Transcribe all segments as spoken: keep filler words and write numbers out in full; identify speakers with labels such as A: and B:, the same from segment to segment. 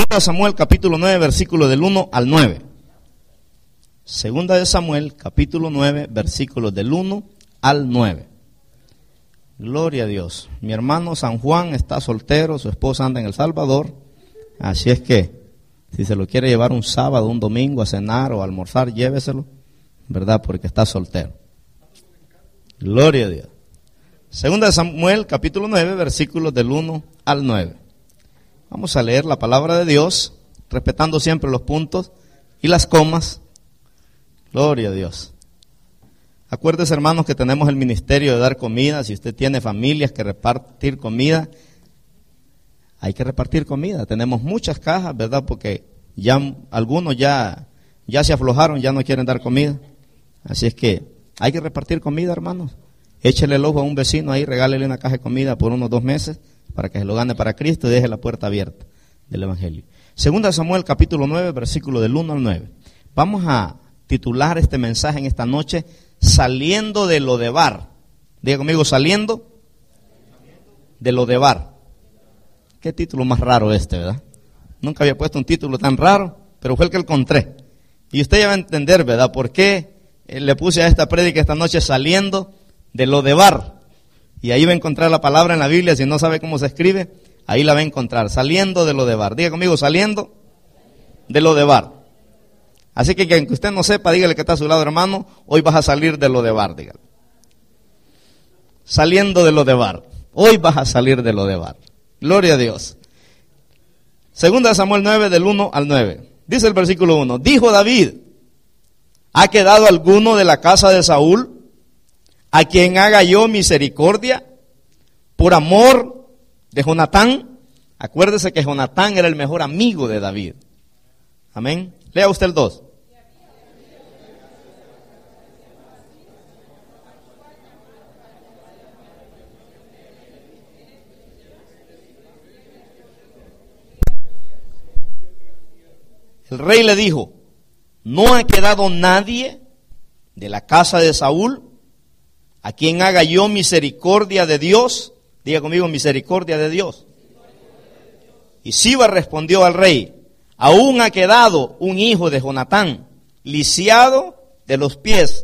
A: de Samuel capítulo nueve, versículo del uno al nueve. Segunda de Samuel capítulo nueve, versículos del uno al nueve. Gloria a Dios. Mi hermano San Juan está soltero, su esposa anda en El Salvador, así es que si se lo quiere llevar un sábado, un domingo a cenar o a almorzar, lléveselo, ¿verdad? Porque está soltero. Gloria a Dios. Segunda de Samuel capítulo nueve, versículos del uno al nueve. Vamos a leer la palabra de Dios, respetando siempre los puntos y las comas. Gloria a Dios. Acuérdese, hermanos, que tenemos el ministerio de dar comida. Si usted tiene familias que repartir comida, hay que repartir comida. Tenemos muchas cajas, ¿verdad? Porque ya algunos ya, ya se aflojaron, ya no quieren dar comida. Así es que hay que repartir comida, hermanos. Échele el ojo a un vecino ahí, regálele una caja de comida por unos dos meses para que se lo gane para Cristo y deje la puerta abierta del Evangelio. Segunda de Samuel capítulo nueve, versículo del uno al nueve. Vamos a titular este mensaje en esta noche, Saliendo de Lodebar. Diga conmigo, saliendo de Lodebar. Qué título más raro este, ¿verdad? Nunca había puesto un título tan raro, pero fue el que encontré. Y usted ya va a entender, ¿verdad?, por qué le puse a esta prédica esta noche, Saliendo de Lodebar. Y ahí va a encontrar la palabra en la Biblia. Si no sabe cómo se escribe, ahí la va a encontrar. Saliendo de Lodebar. Diga conmigo, saliendo de Lodebar. Así que aunque usted no sepa, dígale que está a su lado, hermano, hoy vas a salir de Lodebar, dígale. Saliendo de Lodebar. Hoy vas a salir de Lodebar. Gloria a Dios. Segunda de Samuel nueve, del uno al nueve. Dice el versículo uno. Dijo David: ¿ha quedado alguno de la casa de Saúl a quien haga yo misericordia por amor de Jonatán? Acuérdese que Jonatán era el mejor amigo de David. Amén. Lea usted el dos. El rey le dijo: ¿no ha quedado nadie de la casa de Saúl a quien haga yo misericordia de Dios? Diga conmigo, misericordia de Dios. Y Siba respondió al rey: aún ha quedado un hijo de Jonatán, lisiado de los pies.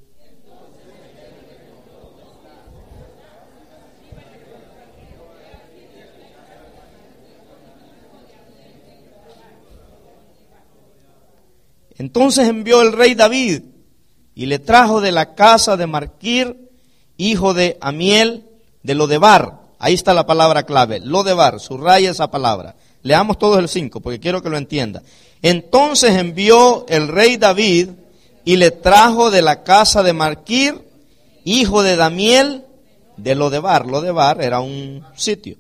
A: Entonces envió el rey David y le trajo de la casa de Marquir, hijo de Amiel, de Lodebar. Ahí está la palabra clave, Lodebar, subraya esa palabra. Leamos todos el cinco, porque quiero que lo entienda. Entonces envió el rey David y le trajo de la casa de Marquir, hijo de Damiel, de Lodebar. Lodebar era un sitio.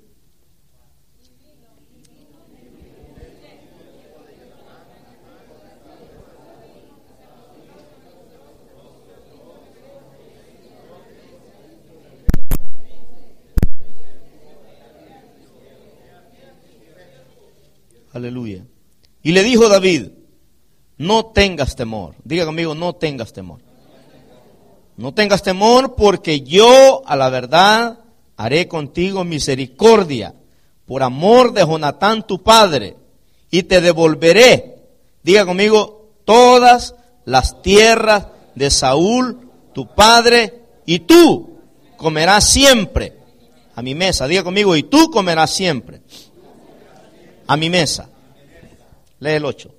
A: Aleluya. Y le dijo David: no tengas temor. Diga conmigo, no tengas temor. No tengas temor, porque yo a la verdad haré contigo misericordia por amor de Jonatán tu padre, y te devolveré, diga conmigo, todas las tierras de Saúl tu padre, y tú comerás siempre a mi mesa. Diga conmigo, y tú comerás siempre a mi mesa. Lee el ocho.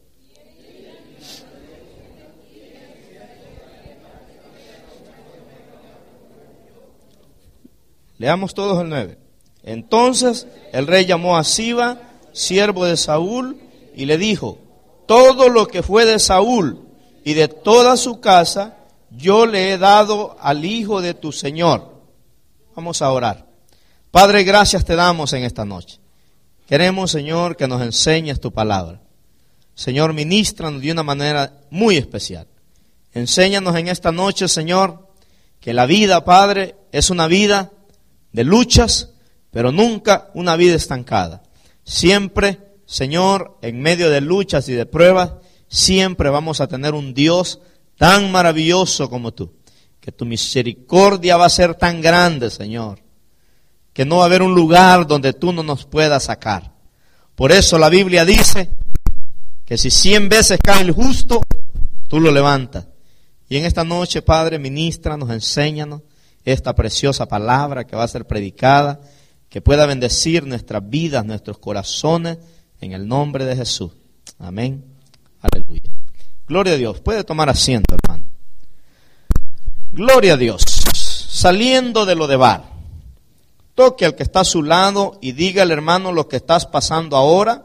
A: Leamos todos el nueve. Entonces el rey llamó a Siba, siervo de Saúl, y le dijo: todo lo que fue de Saúl y de toda su casa, yo le he dado al hijo de tu señor. Vamos a orar. Padre, gracias te damos en esta noche. Queremos, Señor, que nos enseñes tu palabra. Señor, ministranos de una manera muy especial. Enséñanos en esta noche, Señor, que la vida, Padre, es una vida de luchas, pero nunca una vida estancada. Siempre, Señor, en medio de luchas y de pruebas, siempre vamos a tener un Dios tan maravilloso como tú. Que tu misericordia va a ser tan grande, Señor, que no va a haber un lugar donde tú no nos puedas sacar. Por eso la Biblia dice que si cien veces cae el justo, tú lo levantas. Y en esta noche, Padre, ministranos, enséñanos esta preciosa palabra que va a ser predicada, que pueda bendecir nuestras vidas, nuestros corazones, en el nombre de Jesús. Amén. Aleluya. Gloria a Dios. Puede tomar asiento, hermano. Gloria a Dios. Saliendo de lo de Bar, toque al que está a su lado y dígale, hermano, lo que estás pasando ahora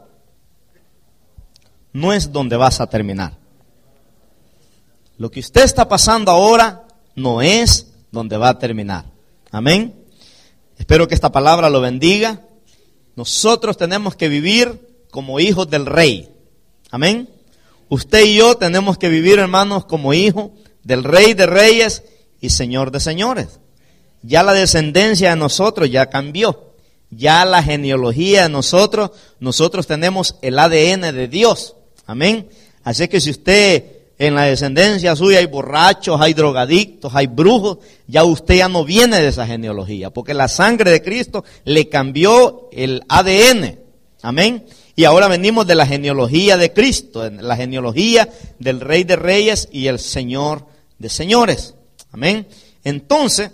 A: no es donde vas a terminar. Lo que usted está pasando ahora no es donde va a terminar. Amén. Espero que esta palabra lo bendiga. Nosotros tenemos que vivir como hijos del Rey. Amén. Usted y yo tenemos que vivir, hermanos, como hijos del Rey de Reyes y Señor de Señores. Ya la descendencia de nosotros ya cambió. Ya la genealogía de nosotros, nosotros tenemos el A D N de Dios. Amén. Así que si usted en la descendencia suya hay borrachos, hay drogadictos, hay brujos, ya usted ya no viene de esa genealogía, porque la sangre de Cristo le cambió el A D N. Amén. Y ahora venimos de la genealogía de Cristo, la genealogía del Rey de Reyes y el Señor de Señores. Amén. Entonces,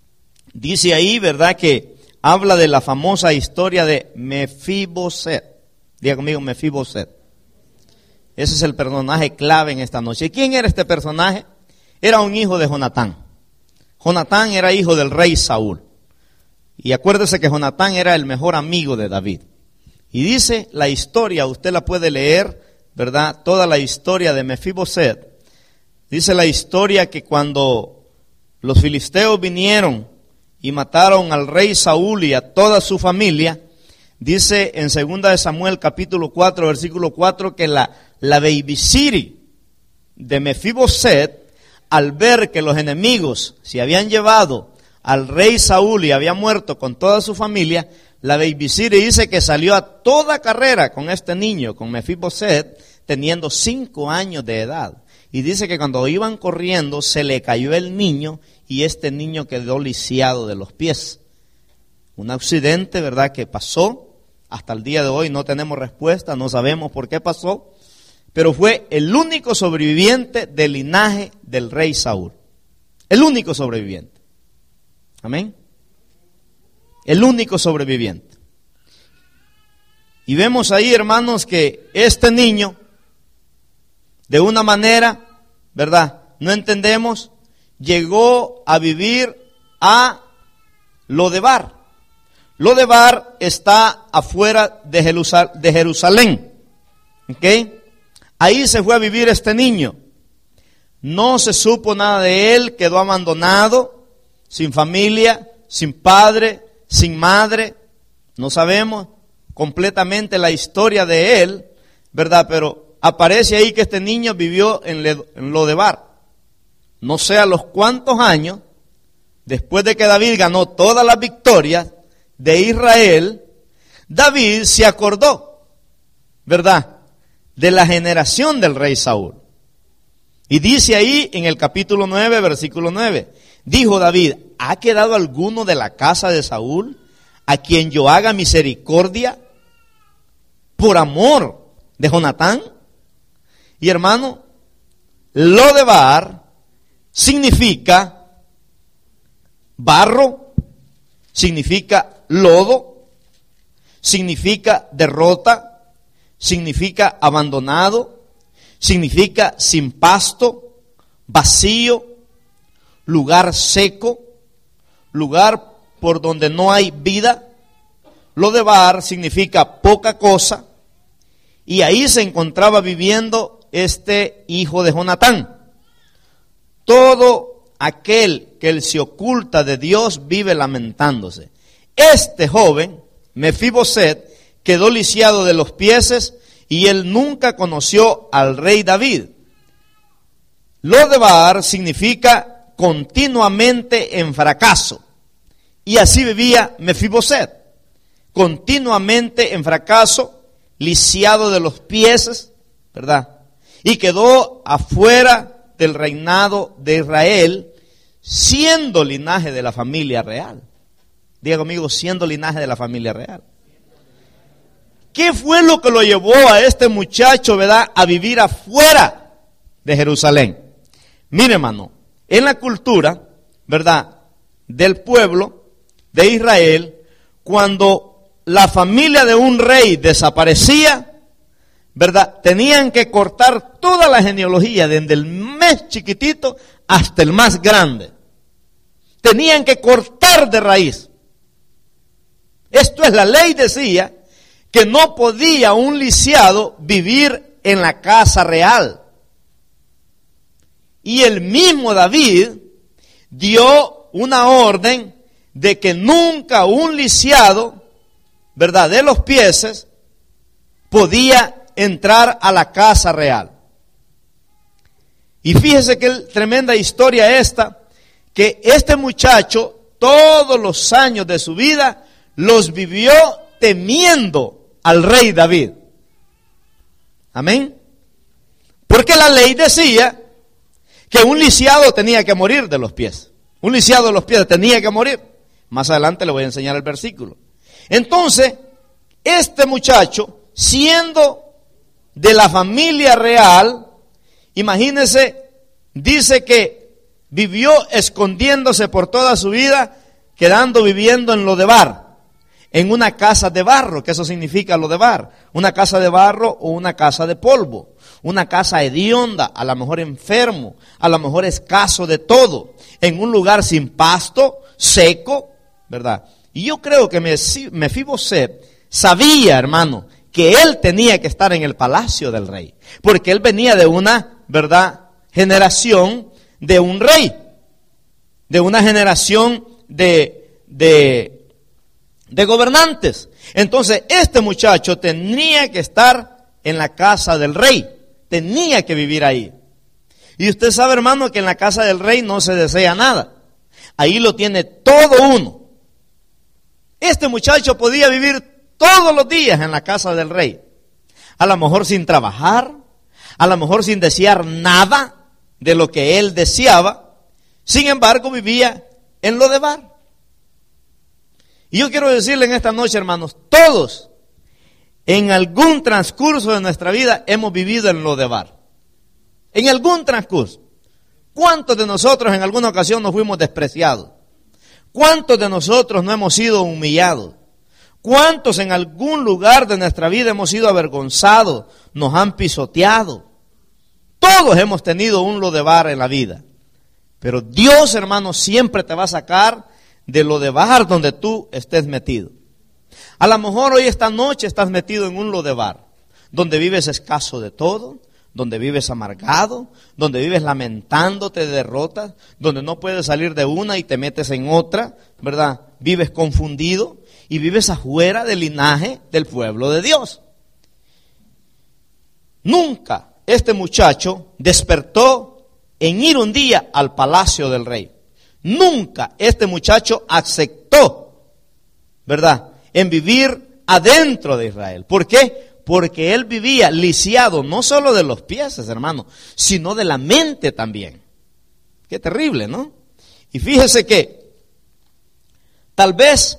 A: dice ahí, ¿verdad?, que habla de la famosa historia de Mefiboset. Diga conmigo, Mefiboset. Ese es el personaje clave en esta noche. ¿Quién era este personaje? Era un hijo de Jonatán. Jonatán era hijo del rey Saúl. Y acuérdese que Jonatán era el mejor amigo de David. Y dice la historia, usted la puede leer, ¿verdad? Toda la historia de Mefiboset. Dice la historia que cuando los filisteos vinieron y mataron al rey Saúl y a toda su familia, dice en segunda de Samuel capítulo cuatro, versículo cuatro, que la, la babysitter de Mefiboset, al ver que los enemigos se habían llevado al rey Saúl y había muerto con toda su familia, la babysitter dice que salió a toda carrera con este niño, con Mefiboset, teniendo cinco años de edad. Y dice que cuando iban corriendo se le cayó el niño y este niño quedó lisiado de los pies. Un accidente, ¿verdad?, que pasó. Hasta el día de hoy no tenemos respuesta, no sabemos por qué pasó, pero fue el único sobreviviente del linaje del rey Saúl. El único sobreviviente. Amén. El único sobreviviente. Y vemos ahí, hermanos, que este niño, de una manera, ¿verdad?, no entendemos, llegó a vivir a Lodebar. Lodebar está afuera de Jerusalén. ¿Ok? Ahí se fue a vivir este niño. No se supo nada de él, quedó abandonado, sin familia, sin padre, sin madre. No sabemos completamente la historia de él, ¿verdad? Pero aparece ahí que este niño vivió en Lodebar. No sé a los cuántos años, después de que David ganó todas las victorias de Israel, David se acordó, ¿verdad?, de la generación del rey Saúl. Y dice ahí en el capítulo nueve, versículo nueve, dijo David, ¿ha quedado alguno de la casa de Saúl a quien yo haga misericordia por amor de Jonatán? Y hermano, Lodebar significa barro, significa lodo, significa derrota, significa abandonado, significa sin pasto, vacío, lugar seco, lugar por donde no hay vida. Lodebar significa poca cosa, y ahí se encontraba viviendo este hijo de Jonatán. Todo aquel que él se oculta de Dios vive lamentándose. Este joven, Mefiboset, quedó lisiado de los pies y él nunca conoció al rey David. Lodebar significa continuamente en fracaso. Y así vivía Mefiboset, continuamente en fracaso, lisiado de los pies, ¿verdad? Y quedó afuera del reinado de Israel, siendo linaje de la familia real. Diga conmigo, siendo linaje de la familia real. ¿qué fue lo que lo llevó a este muchacho, verdad, a vivir afuera de Jerusalén? Mire, hermano, en la cultura, verdad, del pueblo de Israel, cuando la familia de un rey desaparecía, verdad, tenían que cortar toda la genealogía, desde el más chiquitito hasta el más grande. Tenían que cortar de raíz. Esto es, la ley decía que no podía un lisiado vivir en la casa real. Y el mismo David dio una orden de que nunca un lisiado, verdad, de los pies podía entrar a la casa real. Y fíjese qué tremenda historia esta, que este muchacho todos los años de su vida los vivió temiendo al rey David. Amén. Porque la ley decía que un lisiado tenía que morir de los pies. Un lisiado de los pies tenía que morir. Más adelante le voy a enseñar el versículo. Entonces, este muchacho, siendo de la familia real, imagínense, dice que vivió escondiéndose por toda su vida, quedando viviendo en Lodebar, en una casa de barro, que eso significa Lodebar, una casa de barro o una casa de polvo, una casa hedionda, a lo mejor enfermo, a lo mejor escaso de todo, en un lugar sin pasto, seco, ¿verdad? Y yo creo que Mefiboset sabía, hermano, que él tenía que estar en el palacio del rey, porque él venía de una, ¿verdad?, generación de un rey, de una generación de, de, de gobernantes. Entonces, este muchacho tenía que estar en la casa del rey, tenía que vivir ahí. Y usted sabe, hermano, que en la casa del rey no se desea nada, ahí lo tiene todo uno. Este muchacho podía vivir todos los días en la casa del rey, a lo mejor sin trabajar, a lo mejor sin desear nada de lo que él deseaba. Sin embargo, vivía en Lodebar. Y yo quiero decirle en esta noche, hermanos, todos en algún transcurso de nuestra vida hemos vivido en Lodebar. En algún transcurso. ¿Cuántos de nosotros en alguna ocasión nos fuimos despreciados? ¿Cuántos de nosotros no hemos sido humillados? ¿Cuántos en algún lugar de nuestra vida hemos sido avergonzados, nos han pisoteado? Todos hemos tenido un Lodebar en la vida. Pero Dios, hermano, siempre te va a sacar de Lodebar donde tú estés metido. A lo mejor hoy esta noche estás metido en un Lodebar, donde vives escaso de todo, donde vives amargado, donde vives lamentándote de derrotas, donde no puedes salir de una y te metes en otra, ¿verdad? Vives confundido y vives afuera del linaje del pueblo de Dios. Nunca este muchacho despertó en ir un día al palacio del rey. Nunca este muchacho aceptó, ¿verdad?, en vivir adentro de Israel. ¿Por qué? Porque él vivía lisiado no solo de los pies, hermano, sino de la mente también. Qué terrible, ¿no? Y fíjese que tal vez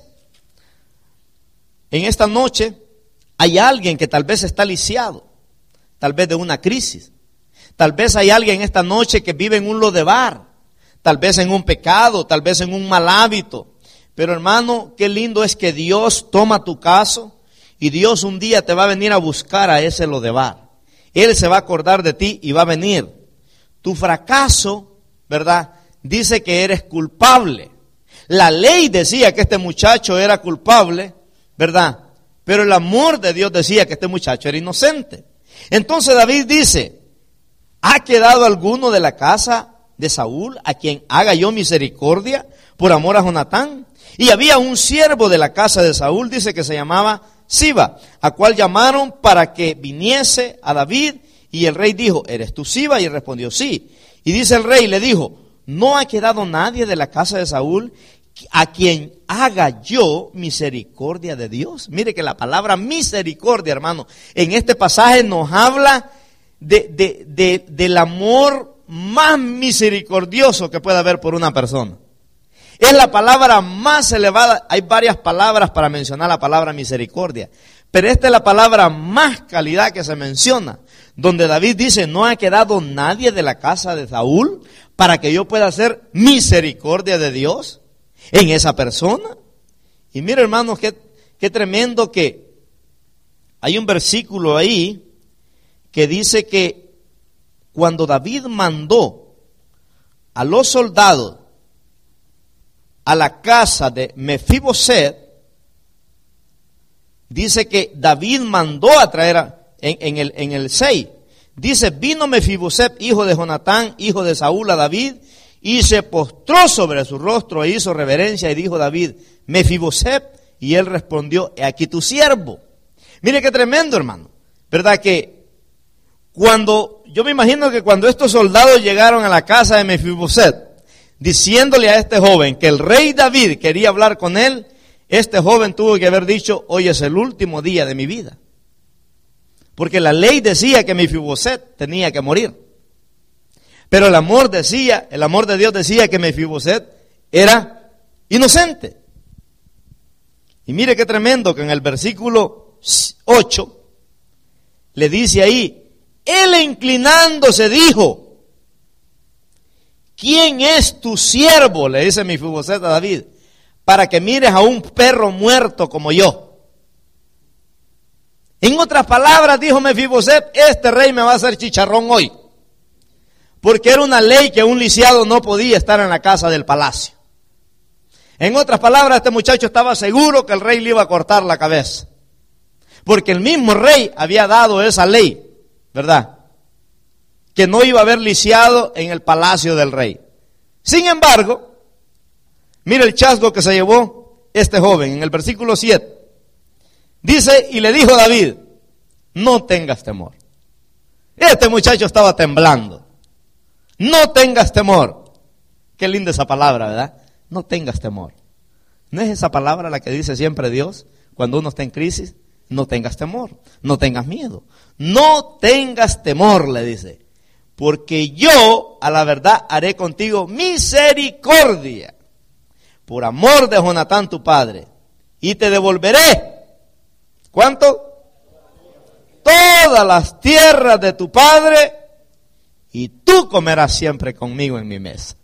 A: en esta noche hay alguien que tal vez está lisiado, tal vez de una crisis. Tal vez hay alguien esta noche que vive en un Lodebar, tal vez en un pecado, tal vez en un mal hábito. Pero hermano, qué lindo es que Dios toma tu caso y Dios un día te va a venir a buscar a ese Lodebar. Él se va a acordar de ti y va a venir. Tu fracaso, ¿verdad?, dice que eres culpable. La ley decía que este muchacho era culpable, ¿verdad? Pero el amor de Dios decía que este muchacho era inocente. Entonces David dice: ¿ha quedado alguno de la casa de Saúl a quien haga yo misericordia por amor a Jonatán? Y había un siervo de la casa de Saúl, dice, que se llamaba Siba, a cual llamaron para que viniese a David. Y el rey dijo: ¿eres tú Siba? Y él respondió: sí. Y dice el rey, le dijo: ¿no ha quedado nadie de la casa de Saúl a quien haga yo misericordia de Dios? Mire que la palabra misericordia, hermano, en este pasaje nos habla de, de, de, del amor más misericordioso que puede haber por una persona. Es la palabra más elevada. Hay varias palabras para mencionar la palabra misericordia, Pero esta es la palabra más calidad que se menciona, donde David dice, no ha quedado nadie de la casa de Saúl para que yo pueda hacer misericordia de Dios en esa persona. Y mira, hermanos, qué, qué tremendo que hay un versículo ahí que dice que cuando David mandó a los soldados a la casa de Mefiboset, dice que David mandó a traer a, en, en el en el seis. Dice, vino Mefiboset, hijo de Jonatán, hijo de Saúl, a David, y se postró sobre su rostro e hizo reverencia, y dijo David, Mefiboset, y él respondió, he aquí tu siervo. Mire qué tremendo, hermano. ¿Verdad que cuando, yo me imagino que cuando estos soldados llegaron a la casa de Mefiboset, diciéndole a este joven que el rey David quería hablar con él, este joven tuvo que haber dicho, hoy es el último día de mi vida. Porque la ley decía que Mefiboset tenía que morir. Pero el amor decía, el amor de Dios decía que Mefiboset era inocente. Y mire qué tremendo que en el versículo ocho le dice ahí, él inclinándose dijo, ¿quién es tu siervo? Le dice Mefiboset a David, para que mires a un perro muerto como yo. En otras palabras, dijo Mefiboset, este rey me va a hacer chicharrón hoy. Porque era una ley que un lisiado no podía estar en la casa del palacio. En otras palabras, este muchacho estaba seguro que el rey le iba a cortar la cabeza. Porque el mismo rey había dado esa ley, ¿verdad? Que no iba a haber lisiado en el palacio del rey. Sin embargo, mire el chasco que se llevó este joven en el versículo siete. Dice, y le dijo David, no tengas temor. Este muchacho estaba temblando. No tengas temor. Qué linda esa palabra, ¿verdad? No tengas temor. ¿No es esa palabra la que dice siempre Dios cuando uno está en crisis? No tengas temor, no tengas miedo. No tengas temor, le dice. Porque yo, a la verdad, haré contigo misericordia. Por amor de Jonatán tu padre. Y te devolveré. ¿Cuánto? Todas las tierras de tu padre, y tú comerás siempre conmigo en mi mesa.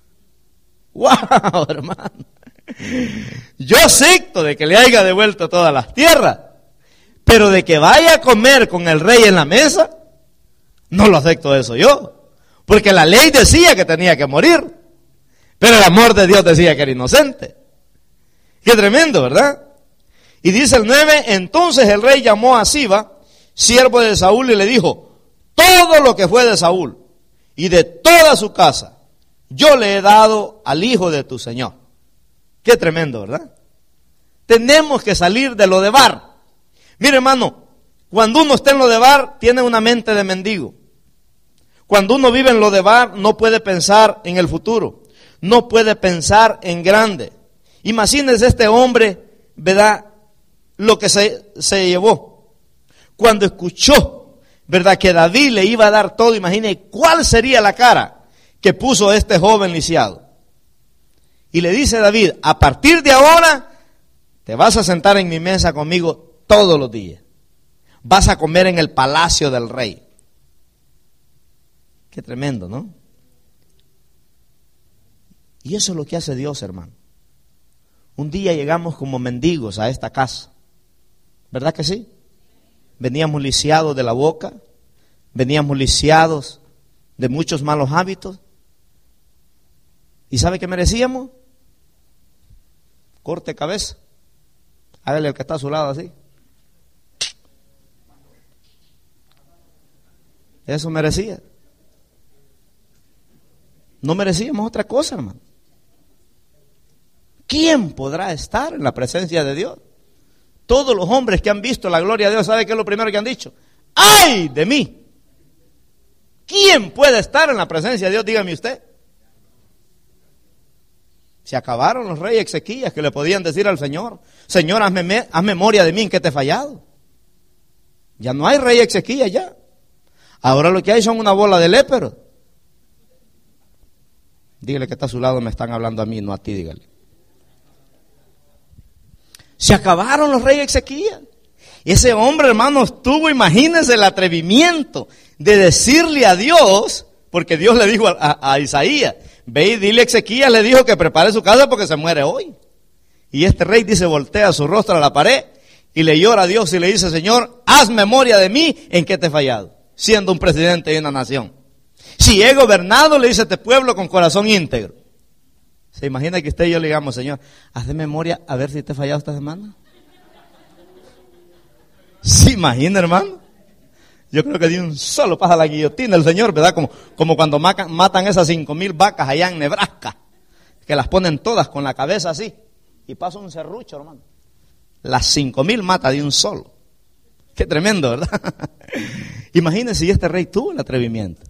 A: ¡Wow, hermano! Yo acepto de que le haya devuelto todas las tierras, pero de que vaya a comer con el rey en la mesa, no lo acepto eso yo. Porque la ley decía que tenía que morir, pero el amor de Dios decía que era inocente. Qué tremendo, ¿verdad? Y dice el nueve, entonces el rey llamó a Siba, siervo de Saúl, y le dijo, todo lo que fue de Saúl y de toda su casa, yo le he dado al hijo de tu señor. Qué tremendo, ¿verdad? Tenemos que salir de lo de bar. Mire, hermano, cuando uno está en lo de bar, tiene una mente de mendigo. Cuando uno vive en lo de bar, no puede pensar en el futuro, no puede pensar en grande. Imagínense este hombre, ¿verdad?, lo que se, se llevó. Cuando escuchó, ¿verdad?, que David le iba a dar todo, imagine cuál sería la cara que puso este joven lisiado. Y le dice David, a partir de ahora, te vas a sentar en mi mesa conmigo todos los días. Vas a comer en el palacio del rey. Qué tremendo, ¿no? Y eso es lo que hace Dios, hermano. Un día llegamos como mendigos a esta casa. ¿Verdad que sí? Veníamos lisiados de la boca, veníamos lisiados de muchos malos hábitos. ¿Y sabe qué merecíamos? Corte cabeza. Hágale al que está a su lado así. Eso merecía. No merecíamos otra cosa, hermano. ¿Quién podrá estar en la presencia de Dios? Todos los hombres que han visto la gloria de Dios, ¿sabe qué es lo primero que han dicho? ¡Ay de mí! ¿Quién puede estar en la presencia de Dios? Dígame usted. Se acabaron los reyes Ezequías que le podían decir al Señor, Señor, hazme, haz memoria de mí en que te he fallado. Ya no hay rey Ezequías ya. Ahora lo que hay son una bola de léperos. Dígale que está a su lado, me están hablando a mí, no a ti, dígale. Se acabaron los reyes Ezequías. Ese hombre, hermanos, tuvo, imagínense el atrevimiento de decirle a Dios, porque Dios le dijo a, a, a Isaías, ve y dile a Ezequías, le dijo que prepare su casa porque se muere hoy. Y este rey dice, voltea su rostro a la pared y le llora a Dios y le dice, Señor, haz memoria de mí en que te he fallado, siendo un presidente de una nación. Si he gobernado, le dice este pueblo con corazón íntegro. ¿Se imagina que usted y yo le digamos, Señor, haz de memoria a ver si te he fallado esta semana? ¿Se imagina, hermano? Yo creo que de un solo pasa la guillotina el Señor, ¿verdad? Como, como cuando matan, matan esas cinco mil vacas allá en Nebraska, que las ponen todas con la cabeza así, y pasa un serrucho, hermano. Las cinco mil mata de un solo. Qué tremendo, ¿verdad? Imagínense si este rey tuvo el atrevimiento.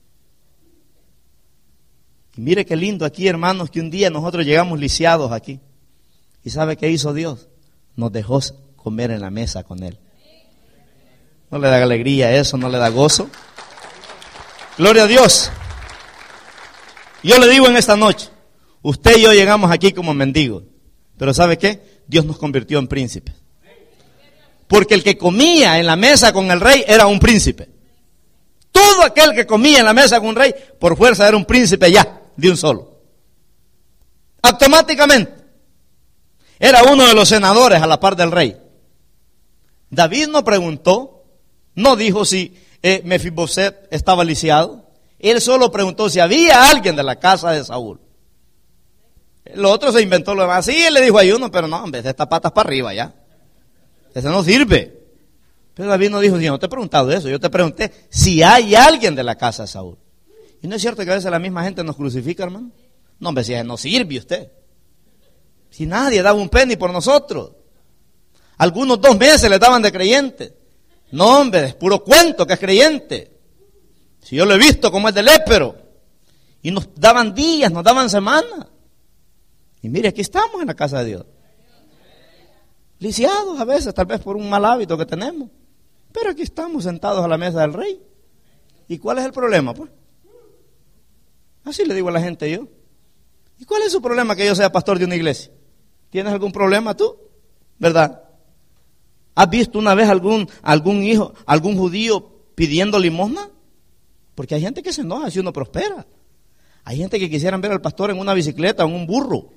A: Y mire qué lindo aquí, hermanos, que un día nosotros llegamos lisiados aquí. ¿Y sabe qué hizo Dios? Nos dejó comer en la mesa con Él. ¿No le da alegría eso? ¿No le da gozo? Gloria a Dios. Yo le digo en esta noche, usted y yo llegamos aquí como mendigos, pero ¿sabe qué? Dios nos convirtió en príncipes. Porque el que comía en la mesa con el rey era un príncipe. Todo aquel que comía en la mesa con un rey, por fuerza era un príncipe ya, de un solo. Automáticamente. Era uno de los senadores a la par del rey. David no preguntó, no dijo si eh, Mefiboset estaba lisiado. Él solo preguntó si había alguien de la casa de Saúl. Lo otro se inventó lo demás. Sí, él le dijo a uno, pero no, en vez de estas patas para arriba ya. Ese no sirve. Pero David no dijo, yo no te he preguntado eso, yo te pregunté si hay alguien de la casa de Saúl. Y no es cierto que a veces la misma gente nos crucifica, hermano. No, hombre, si no sirve usted. Si nadie daba un penny por nosotros. Algunos dos meses le daban de creyente. No, hombre, es puro cuento que es creyente. Si yo lo he visto como es de lépero. Y nos daban días, nos daban semanas. Y mire, aquí estamos en la casa de Dios. Lisiados a veces, tal vez por un mal hábito que tenemos. Pero aquí estamos sentados a la mesa del rey. ¿Y cuál es el problema, pues? Así le digo a la gente yo. ¿Y cuál es su problema que yo sea pastor de una iglesia? ¿Tienes algún problema tú? ¿Verdad? ¿Has visto una vez algún, algún hijo, algún judío pidiendo limosna? Porque hay gente que se enoja si uno prospera. Hay gente que quisieran ver al pastor en una bicicleta o en un burro.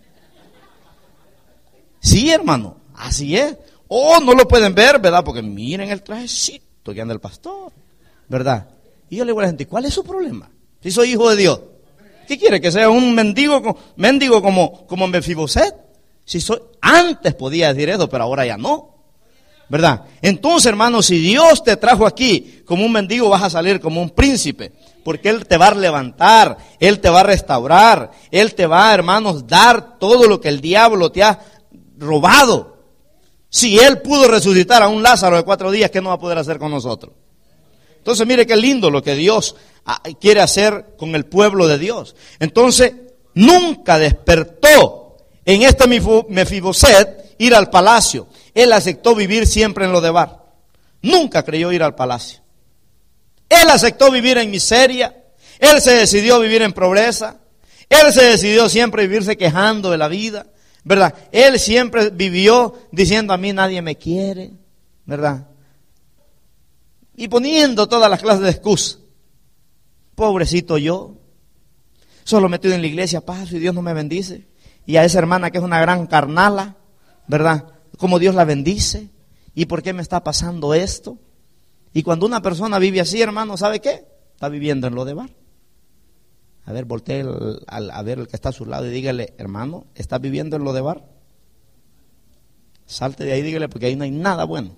A: Sí, hermano, así es. O no lo pueden ver, ¿verdad? Porque miren el trajecito que anda el pastor, ¿verdad? Y yo le digo a la gente, ¿cuál es su problema? Si soy hijo de Dios, ¿qué quiere? ¿Que sea un mendigo, mendigo como, como Mefiboset? Si soy, antes podía decir eso, pero ahora ya no, ¿verdad? Entonces, hermano, si Dios te trajo aquí como un mendigo, vas a salir como un príncipe, porque Él te va a levantar, Él te va a restaurar, Él te va, hermanos, dar todo lo que el diablo te ha robado. Si Él pudo resucitar a un Lázaro de cuatro días, ¿qué no va a poder hacer con nosotros? Entonces, mire qué lindo lo que Dios quiere hacer con el pueblo de Dios. Entonces, nunca despertó en este Mefiboset ir al palacio. Él aceptó vivir siempre en lo de Bar. Nunca creyó ir al palacio. Él aceptó vivir en miseria. Él se decidió vivir en pobreza. Él se decidió siempre vivirse quejando de la vida, ¿verdad? Él siempre vivió diciendo, a mí nadie me quiere, ¿verdad? Y poniendo todas las clases de excusas. Pobrecito yo, solo metido en la iglesia, paso y Dios no me bendice. Y a esa hermana que es una gran carnala, ¿verdad? Cómo Dios la bendice. ¿Y por qué me está pasando esto? Y cuando una persona vive así, hermano, ¿sabe qué? Está viviendo en lo de Bar. A ver, voltee el, al, a ver el que está a su lado y dígale, hermano, ¿estás viviendo en lo de Bar? Salte de ahí, dígale, porque ahí no hay nada bueno.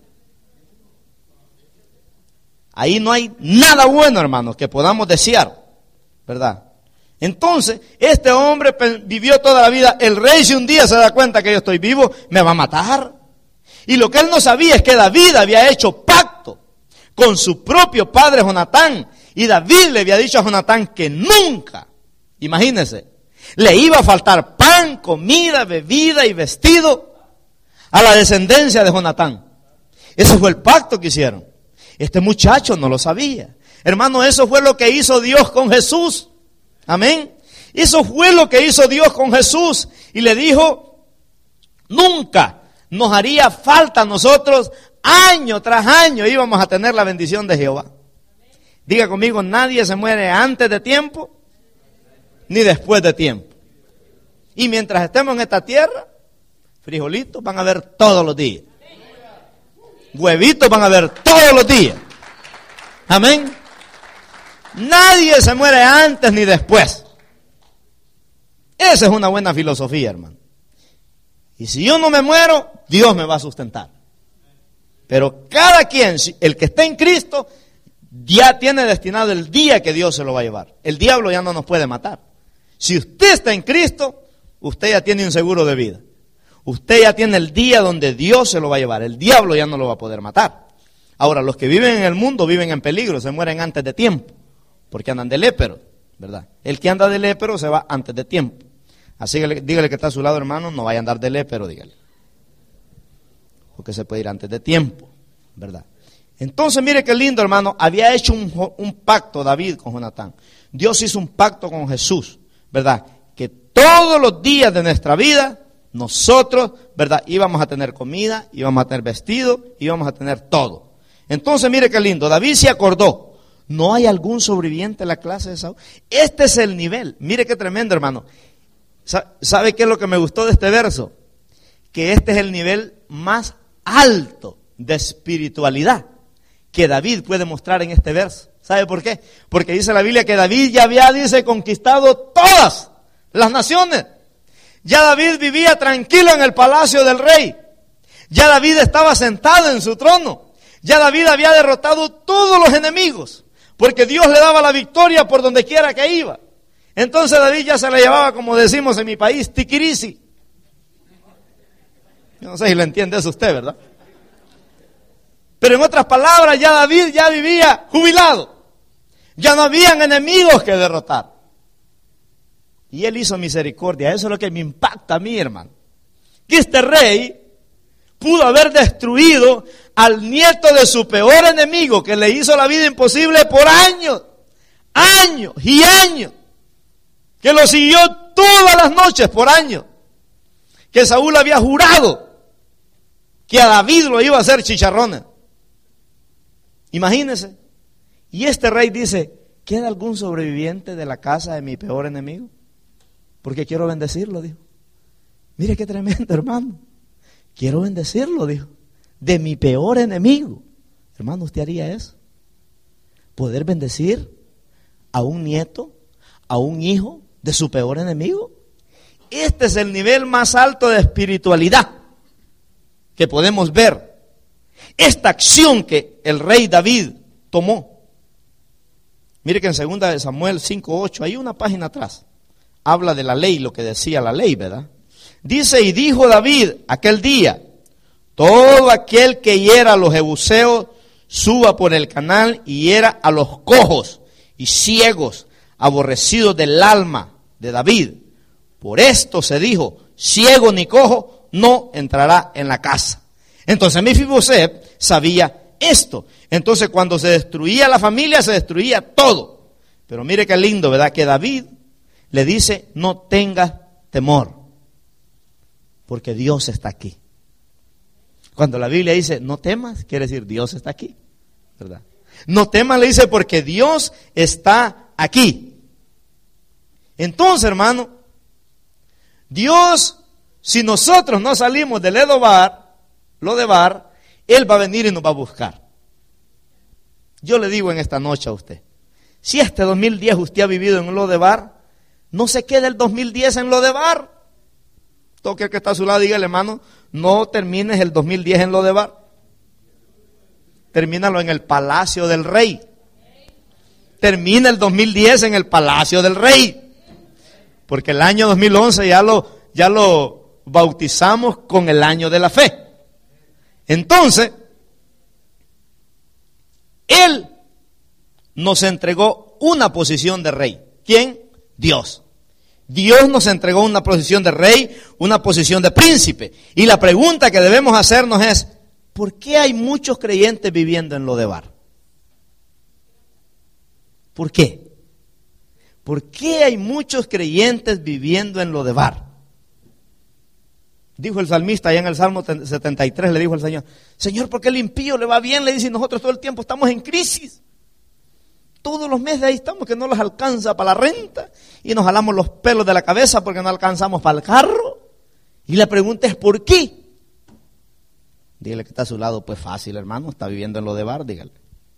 A: Ahí no hay nada bueno, hermanos, que podamos desear, ¿verdad? Entonces, este hombre vivió toda la vida. El rey, si un día se da cuenta que yo estoy vivo, me va a matar. Y lo que él no sabía es que David había hecho pacto con su propio padre Jonatán. Y David le había dicho a Jonatán que nunca, imagínense, le iba a faltar pan, comida, bebida y vestido a la descendencia de Jonatán. Ese fue el pacto que hicieron. Este muchacho no lo sabía. Hermano, eso fue lo que hizo Dios con Jesús. Amén. Eso fue lo que hizo Dios con Jesús. Y le dijo, nunca nos haría falta a nosotros año tras año íbamos a tener la bendición de Jehová. Diga conmigo, nadie se muere antes de tiempo ni después de tiempo. Y mientras estemos en esta tierra, frijolitos van a haber todos los días. Huevitos van a haber todos los días. Amén. Nadie se muere antes ni después. Esa es una buena filosofía, hermano. Y si yo no me muero, Dios me va a sustentar. Pero cada quien, el que está en Cristo, ya tiene destinado el día que Dios se lo va a llevar. El diablo ya no nos puede matar. Si usted está en Cristo, usted ya tiene un seguro de vida. Usted ya tiene el día donde Dios se lo va a llevar. El diablo ya no lo va a poder matar. Ahora, los que viven en el mundo viven en peligro, se mueren antes de tiempo, porque andan de lépero, ¿verdad? El que anda de lépero se va antes de tiempo. Así que dígale que está a su lado, hermano, no vaya a andar de lépero, dígale. Porque se puede ir antes de tiempo, ¿verdad? Entonces, mire qué lindo, hermano, había hecho un, un pacto David con Jonatán. Dios hizo un pacto con Jesús, ¿verdad? Que todos los días de nuestra vida, nosotros, ¿verdad? Íbamos a tener comida, íbamos a tener vestido, íbamos a tener todo. Entonces, mire qué lindo, David se acordó, ¿no hay algún sobreviviente en la clase de Saúl? Este es el nivel, mire qué tremendo, hermano. ¿Sabe qué es lo que me gustó de este verso? Que este es el nivel más alto de espiritualidad que David puede mostrar en este verso. ¿Sabe por qué? Porque dice la Biblia que David ya había, dice, conquistado todas las naciones. Ya David vivía tranquilo en el palacio del rey. Ya David estaba sentado en su trono. Ya David había derrotado todos los enemigos, porque Dios le daba la victoria por donde quiera que iba. Entonces David ya se la llevaba, como decimos en mi país, tiquirisi. Yo no sé si lo entiende eso usted, ¿verdad? Pero en otras palabras, ya David ya vivía jubilado. Ya no habían enemigos que derrotar. Y él hizo misericordia. Eso es lo que me impacta a mí, hermano. Que este rey pudo haber destruido al nieto de su peor enemigo, que le hizo la vida imposible por años, años y años, que lo siguió todas las noches por años, que Saúl había jurado que a David lo iba a hacer chicharrones. Imagínense. Y este rey dice, ¿queda algún sobreviviente de la casa de mi peor enemigo? Porque quiero bendecirlo, dijo. Mire qué tremendo, hermano. Quiero bendecirlo, dijo, de mi peor enemigo. Hermano, ¿usted haría eso? ¿Poder bendecir a un nieto, a un hijo de su peor enemigo? Este es el nivel más alto de espiritualidad que podemos ver. Esta acción que el rey David tomó. Mire que en segunda de Samuel cinco ocho, hay una página atrás, habla de la ley, lo que decía la ley, ¿verdad? Dice, y dijo David aquel día, todo aquel que hiera a los jebuseos, suba por el canal y hiera a los cojos y ciegos, aborrecidos del alma de David. Por esto se dijo, ciego ni cojo no entrará en la casa. Entonces Mefiboset sabía esto. Entonces cuando se destruía la familia, se destruía todo. Pero mire qué lindo, ¿verdad? Que David le dice, no tengas temor, porque Dios está aquí. Cuando la Biblia dice, no temas, quiere decir Dios está aquí, ¿verdad? No temas, le dice, porque Dios está aquí. Entonces, hermano, Dios, si nosotros no salimos del Lodebar, Lodebar, Él va a venir y nos va a buscar. Yo le digo en esta noche a usted, si este dos mil diez usted ha vivido en Lodebar, no se quede el dos mil diez en Lodebar. Toque el que está a su lado, dígale, hermano, no termines el dos mil diez en Lodebar. Termínalo en el palacio del rey. Termina el dos mil diez en el palacio del rey. Porque el año dos mil once ya lo, ya lo bautizamos con el año de la fe. Entonces, Él nos entregó una posición de rey. ¿Quién? Dios. Dios nos entregó una posición de rey, una posición de príncipe. Y la pregunta que debemos hacernos es, ¿por qué hay muchos creyentes viviendo en Lodebar? ¿Por qué? ¿Por qué hay muchos creyentes viviendo en Lodebar? Dijo el salmista allá en el Salmo setenta y tres, le dijo al Señor, Señor, ¿por qué el impío le va bien? Le dice, y nosotros todo el tiempo estamos en crisis. Todos los meses ahí estamos que no les alcanza para la renta y nos jalamos los pelos de la cabeza porque no alcanzamos para el carro. Y la pregunta es, ¿por qué? Dígale que está a su lado, pues fácil, hermano, está viviendo en lo de bar, dígale.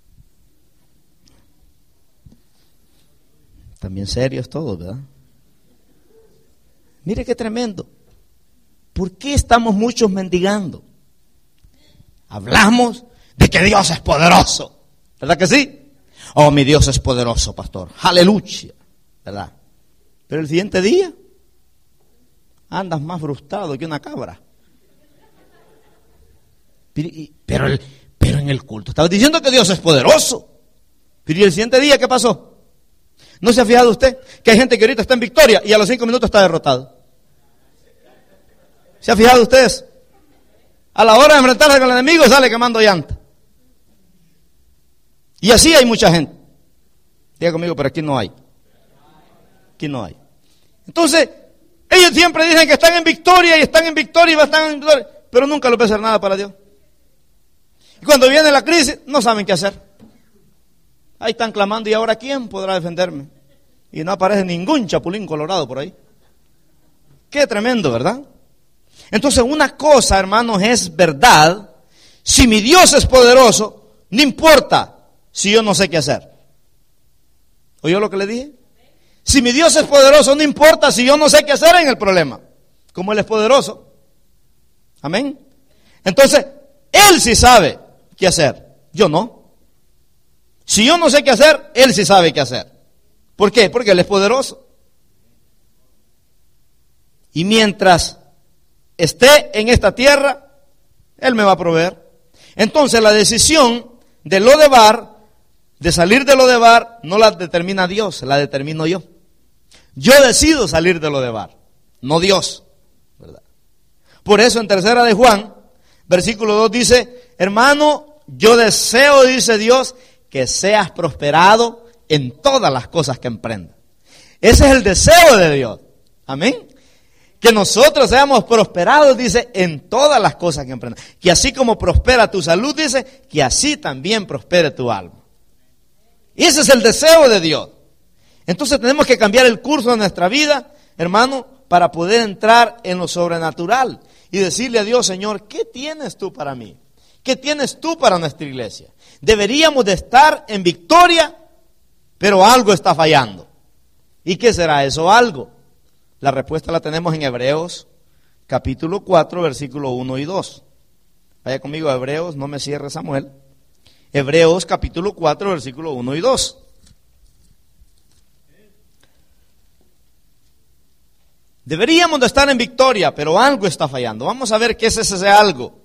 A: También serios todos, ¿verdad? Mire qué tremendo. ¿Por qué estamos muchos mendigando? Hablamos de que Dios es poderoso, ¿verdad que sí? Oh, mi Dios es poderoso, pastor. Aleluya, ¿verdad? Pero el siguiente día andas más frustrado que una cabra. Pero, el, pero en el culto estabas diciendo que Dios es poderoso. Pero ¿y el siguiente día qué pasó? ¿No se ha fijado usted que hay gente que ahorita está en victoria y a los cinco minutos está derrotado? ¿Se ha fijado ustedes? A la hora de enfrentarse con el enemigo sale quemando llanta. Y así hay mucha gente. Diga conmigo, pero aquí no hay. Aquí no hay. Entonces, ellos siempre dicen que están en victoria y están en victoria y están en victoria, pero nunca les va a hacer nada para Dios. Y cuando viene la crisis, no saben qué hacer. Ahí están clamando, ¿y ahora quién podrá defenderme? Y no aparece ningún chapulín colorado por ahí. Qué tremendo, ¿verdad? Entonces, una cosa, hermanos, es verdad. Si mi Dios es poderoso, no importa si yo no sé qué hacer. ¿Oyó lo que le dije? Si mi Dios es poderoso, no importa si yo no sé qué hacer en el problema. Como Él es poderoso. Amén. Entonces, Él sí sabe qué hacer. Yo no. Si yo no sé qué hacer, Él sí sabe qué hacer. ¿Por qué? Porque Él es poderoso. Y mientras esté en esta tierra, Él me va a proveer. Entonces la decisión de Lodebar, de salir de Lodebar, no la determina Dios, la determino yo. Yo decido salir de Lodebar, no Dios, ¿verdad? Por eso en tercera de Juan, versículo dos dice, hermano, yo deseo, dice Dios, que seas prosperado en todas las cosas que emprendas. Ese es el deseo de Dios. Amén. Que nosotros seamos prosperados, dice, en todas las cosas que emprendas. Que así como prospera tu salud, dice, que así también prospere tu alma. Y ese es el deseo de Dios. Entonces tenemos que cambiar el curso de nuestra vida, hermano, para poder entrar en lo sobrenatural. Y decirle a Dios, Señor, ¿qué tienes tú para mí? ¿Qué tienes tú para nuestra iglesia? Deberíamos de estar en victoria, pero algo está fallando. ¿Y qué será eso algo? La respuesta la tenemos en Hebreos, capítulo cuatro, versículo uno y dos. Vaya conmigo a Hebreos, no me cierre Samuel. Hebreos, capítulo cuatro, versículo uno y dos. Deberíamos de estar en victoria, pero algo está fallando. Vamos a ver qué es ese algo.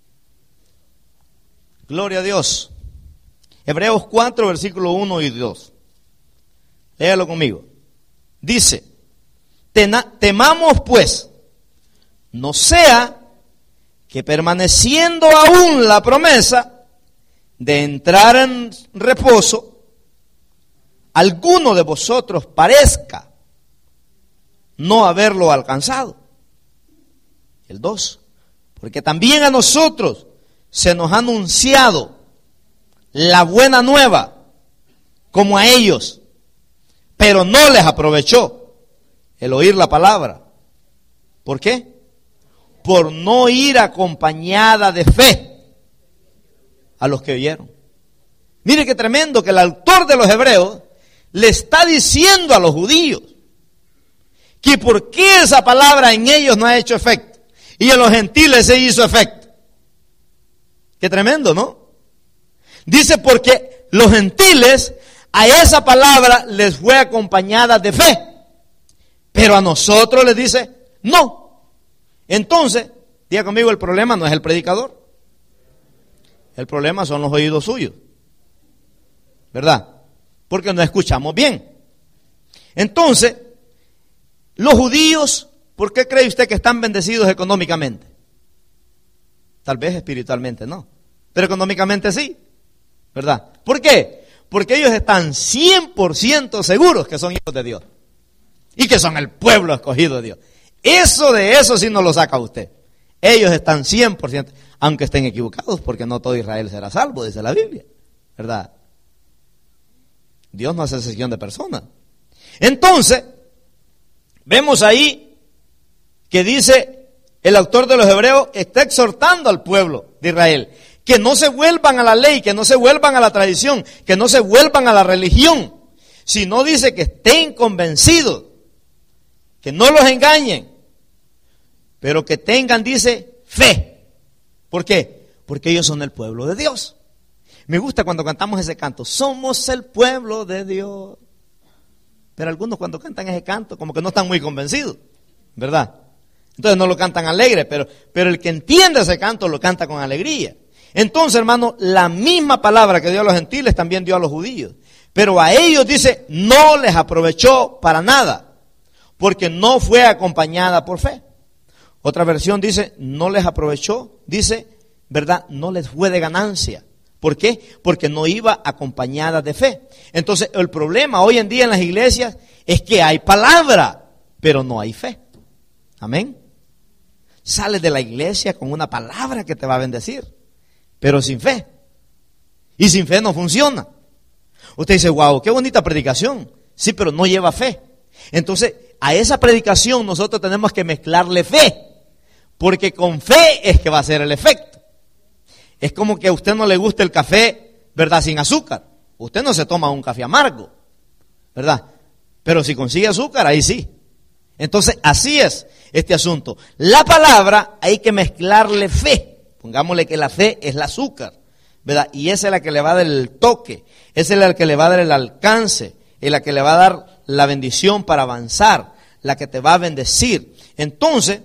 A: Gloria a Dios. Hebreos cuatro, versículo uno y dos. Léalo conmigo. Dice, temamos pues, no sea que permaneciendo aún la promesa de entrar en reposo, alguno de vosotros parezca no haberlo alcanzado. El dos, porque también a nosotros se nos ha anunciado la buena nueva como a ellos, pero no les aprovechó el oír la palabra. ¿Por qué? Por no ir acompañada de fe a los que oyeron. Mire qué tremendo que el autor de los Hebreos le está diciendo a los judíos que por qué esa palabra en ellos no ha hecho efecto y en los gentiles se hizo efecto. Qué tremendo, ¿no? Dice porque los gentiles a esa palabra les fue acompañada de fe. Pero a nosotros les dice, no. Entonces, diga conmigo, el problema no es el predicador. El problema son los oídos suyos. ¿Verdad? Porque no escuchamos bien. Entonces, los judíos, ¿por qué cree usted que están bendecidos económicamente? Tal vez espiritualmente no, pero económicamente sí. ¿Verdad? ¿Por qué? Porque ellos están cien por ciento seguros que son hijos de Dios. Y que son el pueblo escogido de Dios. Eso de eso sí no lo saca usted. Ellos están cien por ciento, aunque estén equivocados, porque no todo Israel será salvo, dice la Biblia, ¿verdad? Dios no hace excepción de personas. Entonces, vemos ahí que dice el autor de los Hebreos, está exhortando al pueblo de Israel que no se vuelvan a la ley, que no se vuelvan a la tradición, que no se vuelvan a la religión, sino dice que estén convencidos, que no los engañen, pero que tengan, dice, fe. ¿Por qué? Porque ellos son el pueblo de Dios. Me gusta cuando cantamos ese canto, somos el pueblo de Dios. Pero algunos cuando cantan ese canto como que no están muy convencidos, ¿verdad? Entonces no lo cantan alegre, pero, pero el que entiende ese canto lo canta con alegría. Entonces, hermano, la misma palabra que dio a los gentiles también dio a los judíos. Pero a ellos, dice, no les aprovechó para nada, porque no fue acompañada por fe. Otra versión dice, no les aprovechó, dice, ¿verdad? No les fue de ganancia. ¿Por qué? Porque no iba acompañada de fe. Entonces, el problema hoy en día en las iglesias es que hay palabra, pero no hay fe. Amén. Sales de la iglesia con una palabra que te va a bendecir, pero sin fe. Y sin fe no funciona. Usted dice, wow, qué bonita predicación. Sí, pero no lleva fe. Entonces, a esa predicación nosotros tenemos que mezclarle fe, porque con fe es que va a ser el efecto. Es como que a usted no le gusta el café, ¿verdad?, sin azúcar. Usted no se toma un café amargo, ¿verdad? Pero si consigue azúcar, ahí sí. Entonces, así es este asunto. La palabra hay que mezclarle fe. Pongámosle que la fe es el azúcar, ¿verdad? Y esa es la que le va a dar el toque, esa es la que le va a dar el alcance, es la que le va a dar la bendición para avanzar, la que te va a bendecir. Entonces,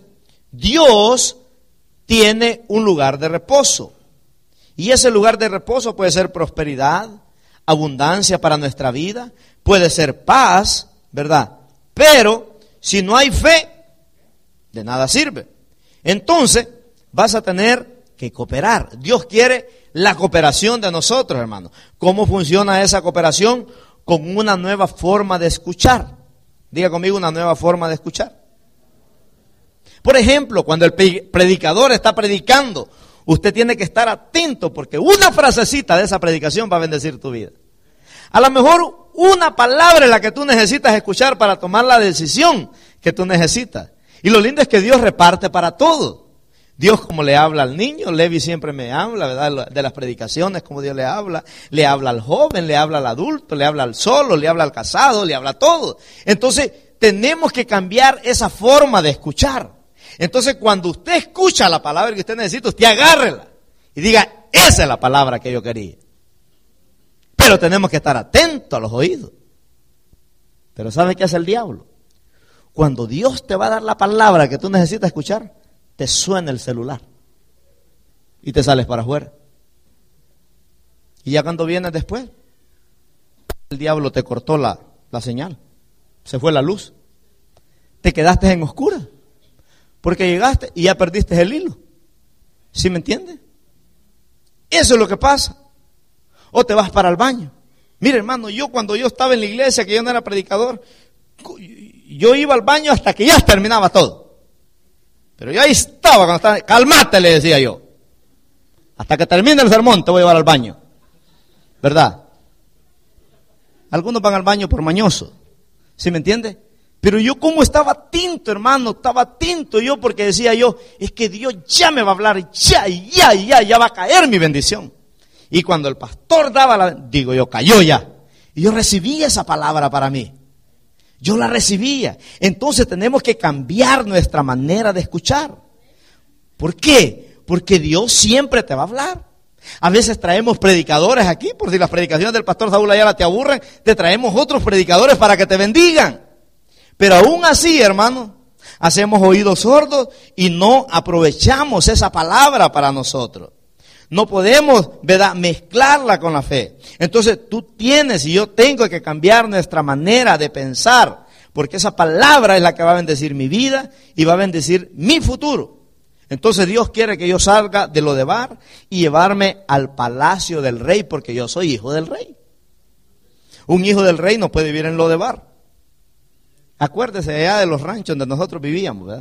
A: Dios tiene un lugar de reposo. Y ese lugar de reposo puede ser prosperidad, abundancia para nuestra vida, puede ser paz, ¿verdad? Pero si no hay fe, de nada sirve. Entonces, vas a tener que cooperar. Dios quiere la cooperación de nosotros, hermanos. ¿Cómo funciona esa cooperación? Con una nueva forma de escuchar. Diga conmigo, una nueva forma de escuchar. Por ejemplo, cuando el predicador está predicando, usted tiene que estar atento porque una frasecita de esa predicación va a bendecir tu vida. A lo mejor una palabra es la que tú necesitas escuchar para tomar la decisión que tú necesitas. Y lo lindo es que Dios reparte para todo. Dios, como le habla al niño, Levi siempre me habla, ¿verdad?, de las predicaciones, como Dios le habla, le habla al joven, le habla al adulto, le habla al solo, le habla al casado, le habla a todo. Entonces, tenemos que cambiar esa forma de escuchar. Entonces, cuando usted escucha la palabra que usted necesita, usted agárrela y diga, esa es la palabra que yo quería. Pero tenemos que estar atentos a los oídos. Pero ¿sabe qué hace el diablo? Cuando Dios te va a dar la palabra que tú necesitas escuchar, te suena el celular y te sales para afuera. Y ya cuando vienes después, el diablo te cortó la, la señal, se fue la luz, te quedaste en oscura, porque llegaste y ya perdiste el hilo. ¿Sí me entiendes? Eso es lo que pasa. O te vas para el baño. Mire, hermano, yo cuando yo estaba en la iglesia, que yo no era predicador, yo iba al baño hasta que ya terminaba todo. Pero yo ahí estaba cuando estaba, cálmate, le decía yo. Hasta que termine el sermón te voy a llevar al baño. ¿Verdad? Algunos van al baño por mañoso. ¿Sí me entiende? Pero yo como estaba tinto, hermano, estaba tinto yo porque decía yo, es que Dios ya me va a hablar, ya, ya, ya, ya va a caer mi bendición. Y cuando el pastor daba la, digo yo, cayó ya. Y yo recibía esa palabra para mí. Yo la recibía. Entonces tenemos que cambiar nuestra manera de escuchar. ¿Por qué? Porque Dios siempre te va a hablar. A veces traemos predicadores aquí, por si las predicaciones del pastor Saúl Ayala te aburren, te traemos otros predicadores para que te bendigan. Pero aún así, hermano, hacemos oídos sordos y no aprovechamos esa palabra para nosotros. No podemos, ¿verdad?, mezclarla con la fe. Entonces tú tienes y yo tengo que cambiar nuestra manera de pensar, porque esa palabra es la que va a bendecir mi vida y va a bendecir mi futuro. Entonces Dios quiere que yo salga de Lodebar y llevarme al palacio del rey, porque yo soy hijo del rey. Un hijo del rey no puede vivir en Lodebar. Acuérdese allá de los ranchos donde nosotros vivíamos, ¿verdad?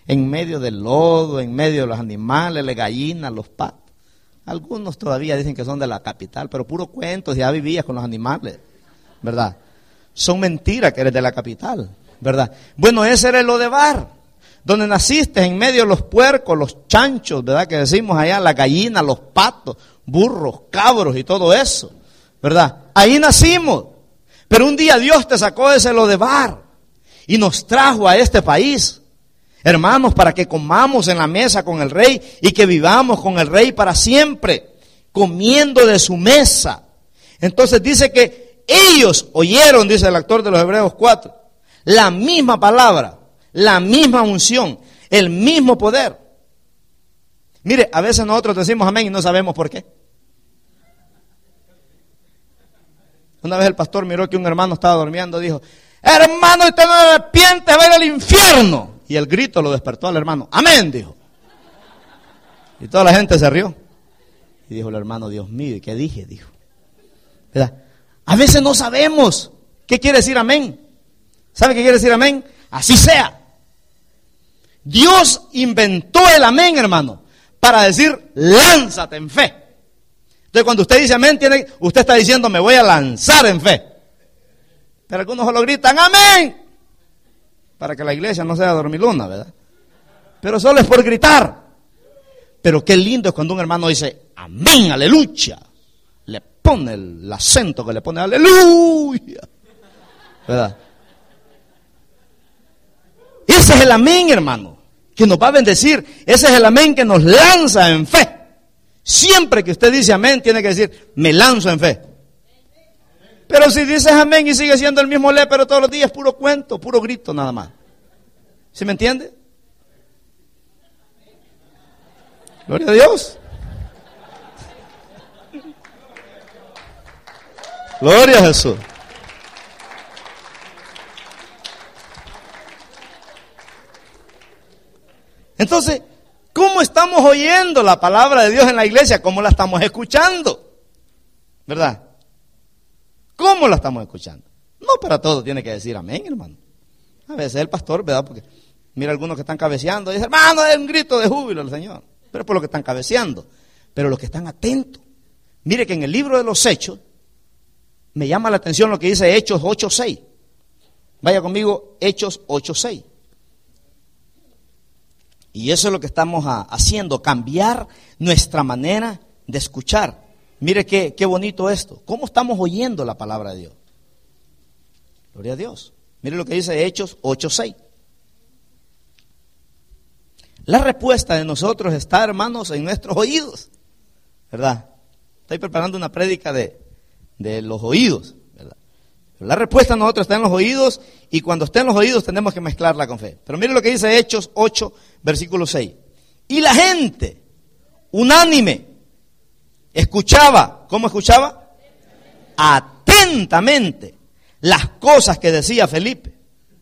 A: en medio del lodo, en medio de los animales, las gallinas, los patos. Algunos todavía dicen que son de la capital, pero puro cuento, ya vivías con los animales, ¿verdad? Son mentiras que eres de la capital, ¿verdad? Bueno, ese era el Lodebar, donde naciste, en medio de los puercos, los chanchos, ¿verdad? Que decimos allá, las gallinas, los patos, burros, cabros y todo eso, ¿verdad? Ahí nacimos. Pero un día Dios te sacó de ese Lodebar y nos trajo a este país, hermanos, para que comamos en la mesa con el Rey y que vivamos con el Rey para siempre, comiendo de su mesa. Entonces dice que ellos oyeron, dice el autor de los Hebreos cuatro, la misma palabra, la misma unción, el mismo poder. Mire, a veces nosotros decimos amén y no sabemos por qué. Una vez el pastor miró que un hermano estaba durmiendo, dijo, hermano, usted no se arrepiente, va a ir al infierno. Y el grito lo despertó al hermano, amén, dijo. Y toda la gente se rió. Y dijo el hermano, Dios mío, ¿y qué dije? Dijo, ¿verdad? A veces no sabemos qué quiere decir amén. ¿Sabe qué quiere decir amén? Así sea. Dios inventó el amén, hermano, para decir, lánzate en fe. Entonces, cuando usted dice amén, tiene, usted está diciendo, me voy a lanzar en fe. Pero algunos solo gritan, amén, para que la iglesia no sea dormilona, ¿verdad? Pero solo es por gritar. Pero qué lindo es cuando un hermano dice, amén, aleluya. Le pone el acento que le pone, aleluya, ¿verdad? Ese es el amén, hermano, que nos va a bendecir. Ese es el amén que nos lanza en fe. Siempre que usted dice amén, tiene que decir, me lanzo en fe. Pero si dices amén y sigue siendo el mismo lépero todos los días, puro cuento, puro grito nada más. ¿Sí me entiende? Gloria a Dios. Gloria a Jesús. Entonces, ¿cómo estamos oyendo la palabra de Dios en la iglesia? ¿Cómo la estamos escuchando? ¿Verdad? ¿Cómo la estamos escuchando? No para todo tiene que decir amén, hermano. A veces el pastor, ¿verdad? Porque mira algunos que están cabeceando y dice, hermano, es un grito de júbilo al Señor. Pero es por lo que están cabeceando. Pero los que están atentos. Mire que en el libro de los Hechos, me llama la atención lo que dice Hechos ocho seis. Vaya conmigo, Hechos ocho seis. Y eso es lo que estamos a, haciendo, cambiar nuestra manera de escuchar. Mire qué, qué bonito esto. ¿Cómo estamos oyendo la palabra de Dios? Gloria a Dios. Mire lo que dice Hechos ocho seis. La respuesta de nosotros está, hermanos, en nuestros oídos, ¿verdad? Estoy preparando una prédica de, de los oídos, ¿verdad? La respuesta de nosotros está en los oídos y cuando está en los oídos tenemos que mezclarla con fe. Pero mire lo que dice Hechos ocho, versículo seis. Y la gente, unánime, escuchaba, ¿cómo escuchaba? Atentamente las cosas que decía Felipe.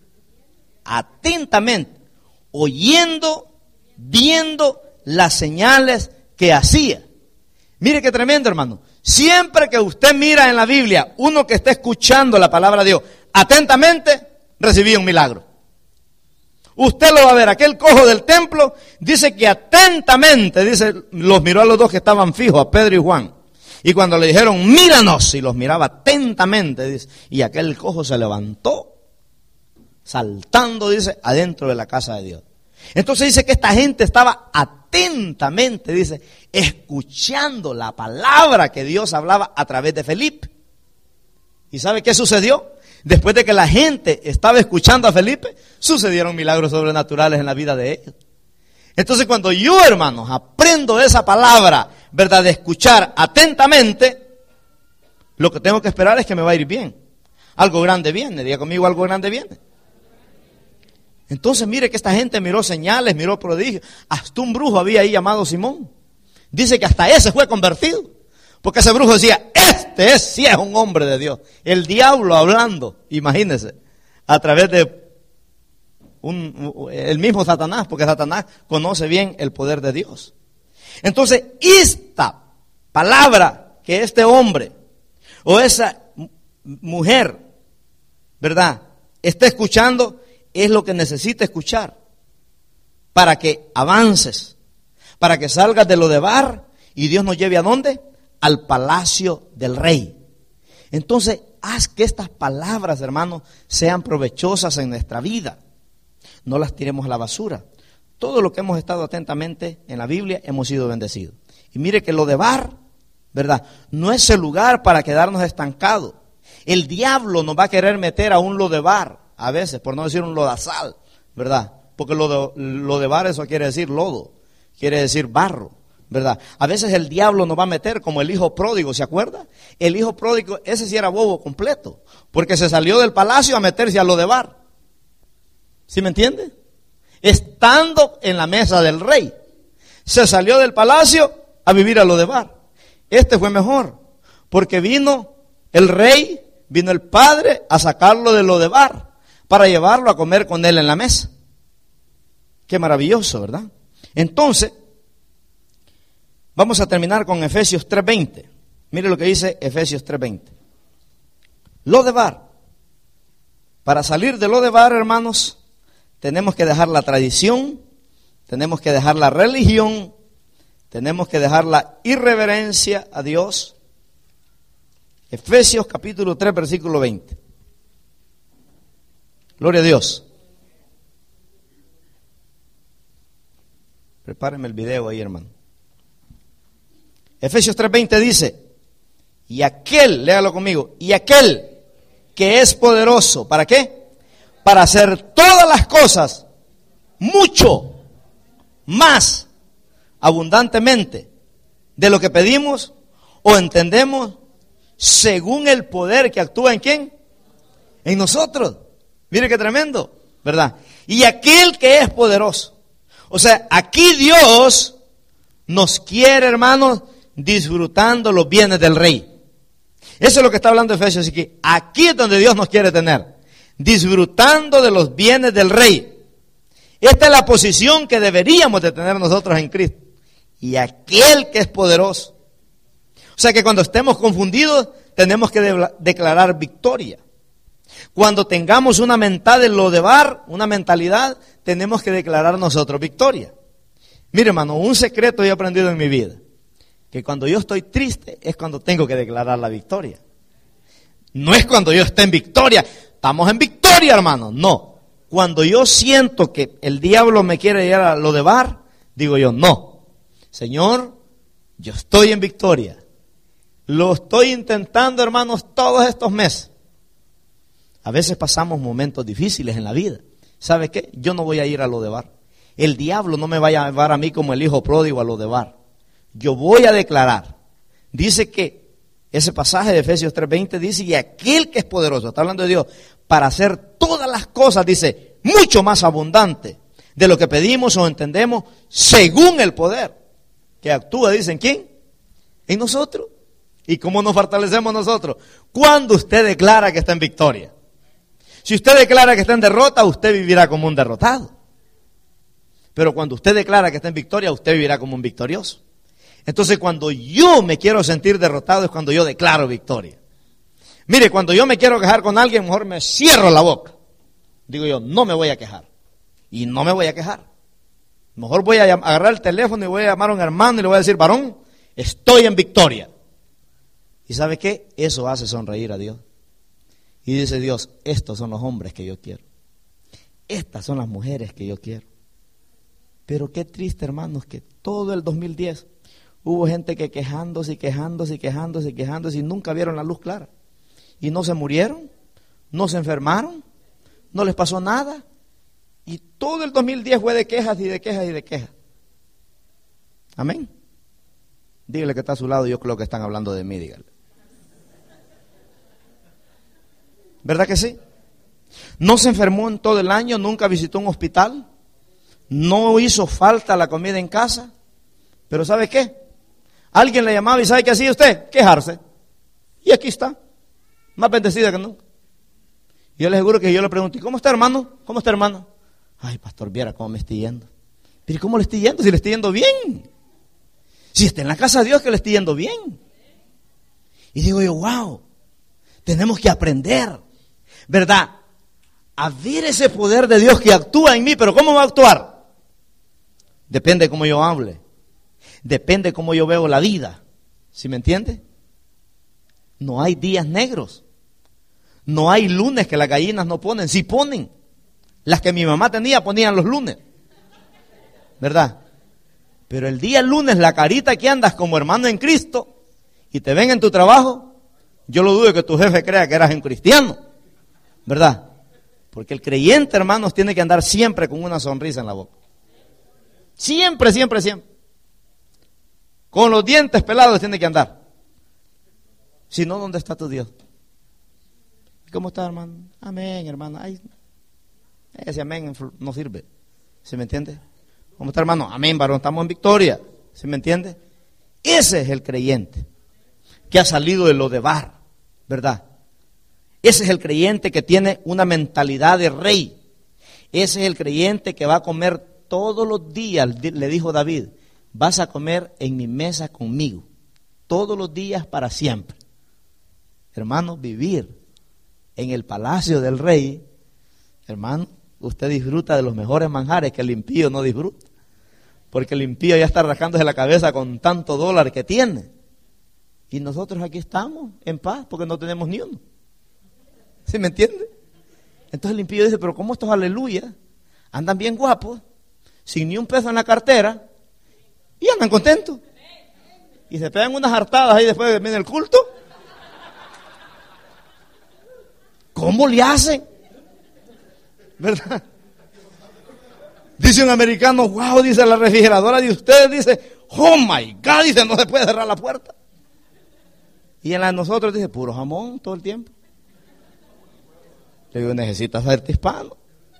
A: Atentamente, oyendo, viendo las señales que hacía. Mire qué tremendo, hermano. Siempre que usted mira en la Biblia, uno que está escuchando la palabra de Dios, atentamente, recibía un milagro. Usted lo va a ver, aquel cojo del templo, dice que atentamente, dice, los miró a los dos que estaban fijos, a Pedro y Juan. Y cuando le dijeron, míranos, y los miraba atentamente, dice, y aquel cojo se levantó, saltando, dice, adentro de la casa de Dios. Entonces dice que esta gente estaba atentamente, dice, escuchando la palabra que Dios hablaba a través de Felipe. ¿Y sabe qué sucedió? Después de que la gente estaba escuchando a Felipe, sucedieron milagros sobrenaturales en la vida de ellos. Entonces cuando yo, hermanos, aprendo esa palabra, ¿verdad?, de escuchar atentamente, lo que tengo que esperar es que me va a ir bien. Algo grande viene, diga conmigo, algo grande viene. Entonces mire que esta gente miró señales, miró prodigios. Hasta un brujo había ahí llamado Simón. Dice que hasta ese fue convertido. Porque ese brujo decía, este es, sí es un hombre de Dios. El diablo hablando, imagínense, a través de un, el mismo Satanás, porque Satanás conoce bien el poder de Dios. Entonces, esta palabra que este hombre o esa mujer, ¿verdad?, está escuchando, es lo que necesita escuchar. para que avances, para que salgas de Lodebar y Dios nos lleve ¿a dónde? Al palacio del rey. Entonces, haz que estas palabras, hermanos, sean provechosas en nuestra vida. No las tiremos a la basura. Todo lo que hemos estado atentamente en la Biblia hemos sido bendecidos. Y mire que Lodebar, ¿verdad?, no es el lugar para quedarnos estancados. El diablo nos va a querer meter a un Lodebar, a veces, por no decir un lodazal, ¿verdad? Porque Lodebar eso quiere decir lodo, quiere decir barro, ¿verdad? A veces el diablo nos va a meter como el hijo pródigo, ¿se acuerda? El hijo pródigo, ese sí era bobo completo, porque se salió del palacio a meterse a Lodebar. ¿Sí me entiende? Estando en la mesa del rey, se salió del palacio a vivir a Lodebar. Este fue mejor, porque vino el rey, vino el padre a sacarlo de Lodebar para llevarlo a comer con él en la mesa. Qué maravilloso, ¿verdad? Entonces, vamos a terminar con Efesios tres veinte. Mire lo que dice Efesios tres veinte. Lodebar. Para salir de Lodebar, hermanos, tenemos que dejar la tradición, tenemos que dejar la religión, tenemos que dejar la irreverencia a Dios. Efesios capítulo tres, versículo veinte. Gloria a Dios. Prepárenme el video ahí, hermano. Efesios tres veinte dice, y aquel, léalo conmigo, y aquel que es poderoso, ¿para qué? Para hacer todas las cosas mucho más abundantemente de lo que pedimos o entendemos, según el poder que actúa en ¿quién? En nosotros. Mire qué tremendo, ¿verdad? Y aquel que es poderoso. O sea, aquí Dios nos quiere, hermanos, disfrutando los bienes del rey. Eso es lo que está hablando Efesios. Así que aquí es donde Dios nos quiere tener, disfrutando de los bienes del rey. Esta es la posición que deberíamos de tener nosotros en Cristo. Y aquel que es poderoso. O sea que cuando estemos confundidos, tenemos que de- declarar victoria. Cuando tengamos una mentalidad de Lodebar, una mentalidad, tenemos que declarar nosotros victoria. Mire, hermano, un secreto he aprendido en mi vida, que cuando yo estoy triste es cuando tengo que declarar la victoria. No es cuando yo esté en victoria. Estamos en victoria, hermano. No. Cuando yo siento que el diablo me quiere llevar a Lodebar, digo yo, no. Señor, yo estoy en victoria. Lo estoy intentando, hermanos, todos estos meses. A veces pasamos momentos difíciles en la vida. ¿Sabe qué? Yo no voy a ir a Lodebar. El diablo no me va a llevar a mí como el hijo pródigo a Lodebar. Yo voy a declarar. Dice que ese pasaje de Efesios tres veinte dice, y aquel que es poderoso, está hablando de Dios, para hacer todas las cosas, dice, mucho más abundante de lo que pedimos o entendemos, según el poder que actúa, dicen, ¿quién? En nosotros. ¿Y cómo nos fortalecemos nosotros? Cuando usted declara que está en victoria. Si usted declara que está en derrota, usted vivirá como un derrotado. Pero cuando usted declara que está en victoria, usted vivirá como un victorioso. Entonces, cuando yo me quiero sentir derrotado es cuando yo declaro victoria. Mire, cuando yo me quiero quejar con alguien, mejor me cierro la boca. Digo yo, no me voy a quejar. Y no me voy a quejar. Mejor voy a agarrar el teléfono y voy a llamar a un hermano y le voy a decir, varón, estoy en victoria. ¿Y sabe qué? Eso hace sonreír a Dios. Y dice Dios, estos son los hombres que yo quiero. Estas son las mujeres que yo quiero. Pero qué triste, hermanos, que todo el dos mil diez hubo gente que quejándose y quejándose y quejándose y quejándose y nunca vieron la luz clara. Y no se murieron, no se enfermaron, no les pasó nada. Y todo el dos mil diez fue de quejas y de quejas y de quejas. Amén. Dígale que está a su lado, yo creo que están hablando de mí, dígale. ¿Verdad que sí? No se enfermó en todo el año, nunca visitó un hospital, no hizo falta la comida en casa, pero ¿sabe qué? Alguien le llamaba y ¿sabe qué hacía usted? Quejarse. Y aquí está, más bendecida que nunca. Y yo le aseguro que yo le pregunté, ¿cómo está, hermano? ¿Cómo está, hermano? Ay, pastor, viera cómo me estoy yendo. Pero ¿cómo le estoy yendo? Si le estoy yendo bien. Si está en la casa de Dios, que le estoy yendo bien. Y digo yo, wow, tenemos que aprender, ¿verdad? A ver ese poder de Dios que actúa en mí, pero ¿cómo va a actuar? Depende de cómo yo hable. Depende de cómo yo veo la vida. ¿Sí me entiende? No hay días negros. No hay lunes que las gallinas no ponen. Sí ponen. Las que mi mamá tenía ponían los lunes. ¿Verdad? Pero el día lunes, la carita que andas como hermano en Cristo y te ven en tu trabajo, yo lo dudo que tu jefe crea que eras un cristiano. ¿Verdad? Porque el creyente, hermanos, tiene que andar siempre con una sonrisa en la boca. Siempre, siempre, siempre. Con los dientes pelados tiene que andar. Si no, ¿dónde está tu Dios? ¿Cómo está, hermano? Amén, hermano. Ay, ese amén no sirve. ¿Se me entiende? ¿Cómo está, hermano? Amén, varón. Estamos en victoria. ¿Se me entiende? Ese es el creyente que ha salido de lo de bar, ¿verdad? Ese es el creyente que tiene una mentalidad de rey. Ese es el creyente que va a comer todos los días, le dijo David, vas a comer en mi mesa conmigo, todos los días para siempre. Hermano, vivir en el palacio del rey, hermano, usted disfruta de los mejores manjares que el impío no disfruta. Porque el impío ya está rascándose la cabeza con tanto dólar que tiene. Y nosotros aquí estamos en paz porque no tenemos ni uno. ¿Sí me entiende? Entonces el impío dice, pero ¿cómo estos aleluya andan bien guapos, sin ni un peso en la cartera, y andan contentos? Y se pegan unas hartadas ahí después de venir el culto. ¿Cómo le hacen? ¿Verdad? Dice un americano, wow, dice la refrigeradora de ustedes, dice, oh my God, dice, no se puede cerrar la puerta. Y en la de nosotros dice, puro jamón todo el tiempo. Le digo, necesitas hacerte hispano.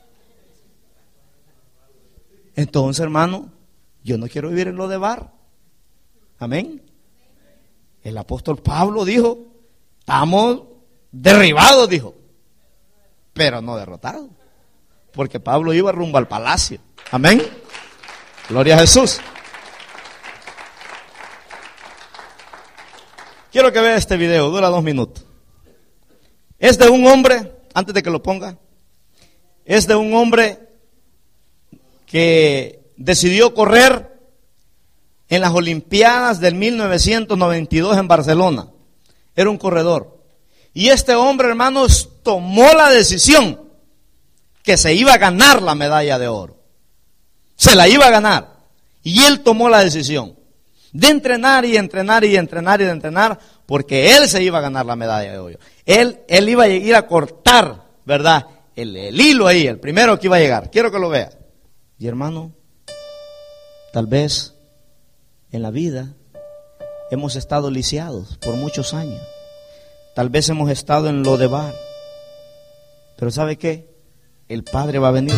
A: Entonces, hermano, yo no quiero vivir en lo de bar. Amén. El apóstol Pablo dijo, estamos derribados, dijo, pero no derrotados. Porque Pablo iba rumbo al palacio. Amén. Gloria a Jesús. Quiero que vea este video, dura dos minutos. Es de un hombre, antes de que lo ponga, es de un hombre que decidió correr en las Olimpiadas del mil novecientos noventa y dos en Barcelona. Era un corredor. Y este hombre, hermanos, tomó la decisión que se iba a ganar la medalla de oro. Se la iba a ganar. Y él tomó la decisión de entrenar y entrenar y entrenar y de entrenar, porque él se iba a ganar la medalla de oro. Él, él iba a ir a cortar, ¿verdad? El, el hilo ahí, el primero que iba a llegar. Quiero que lo vea. Y hermano, tal vez en la vida hemos estado lisiados por muchos años. Tal vez hemos estado en lo de bar. Pero ¿sabe qué? El Padre va a venir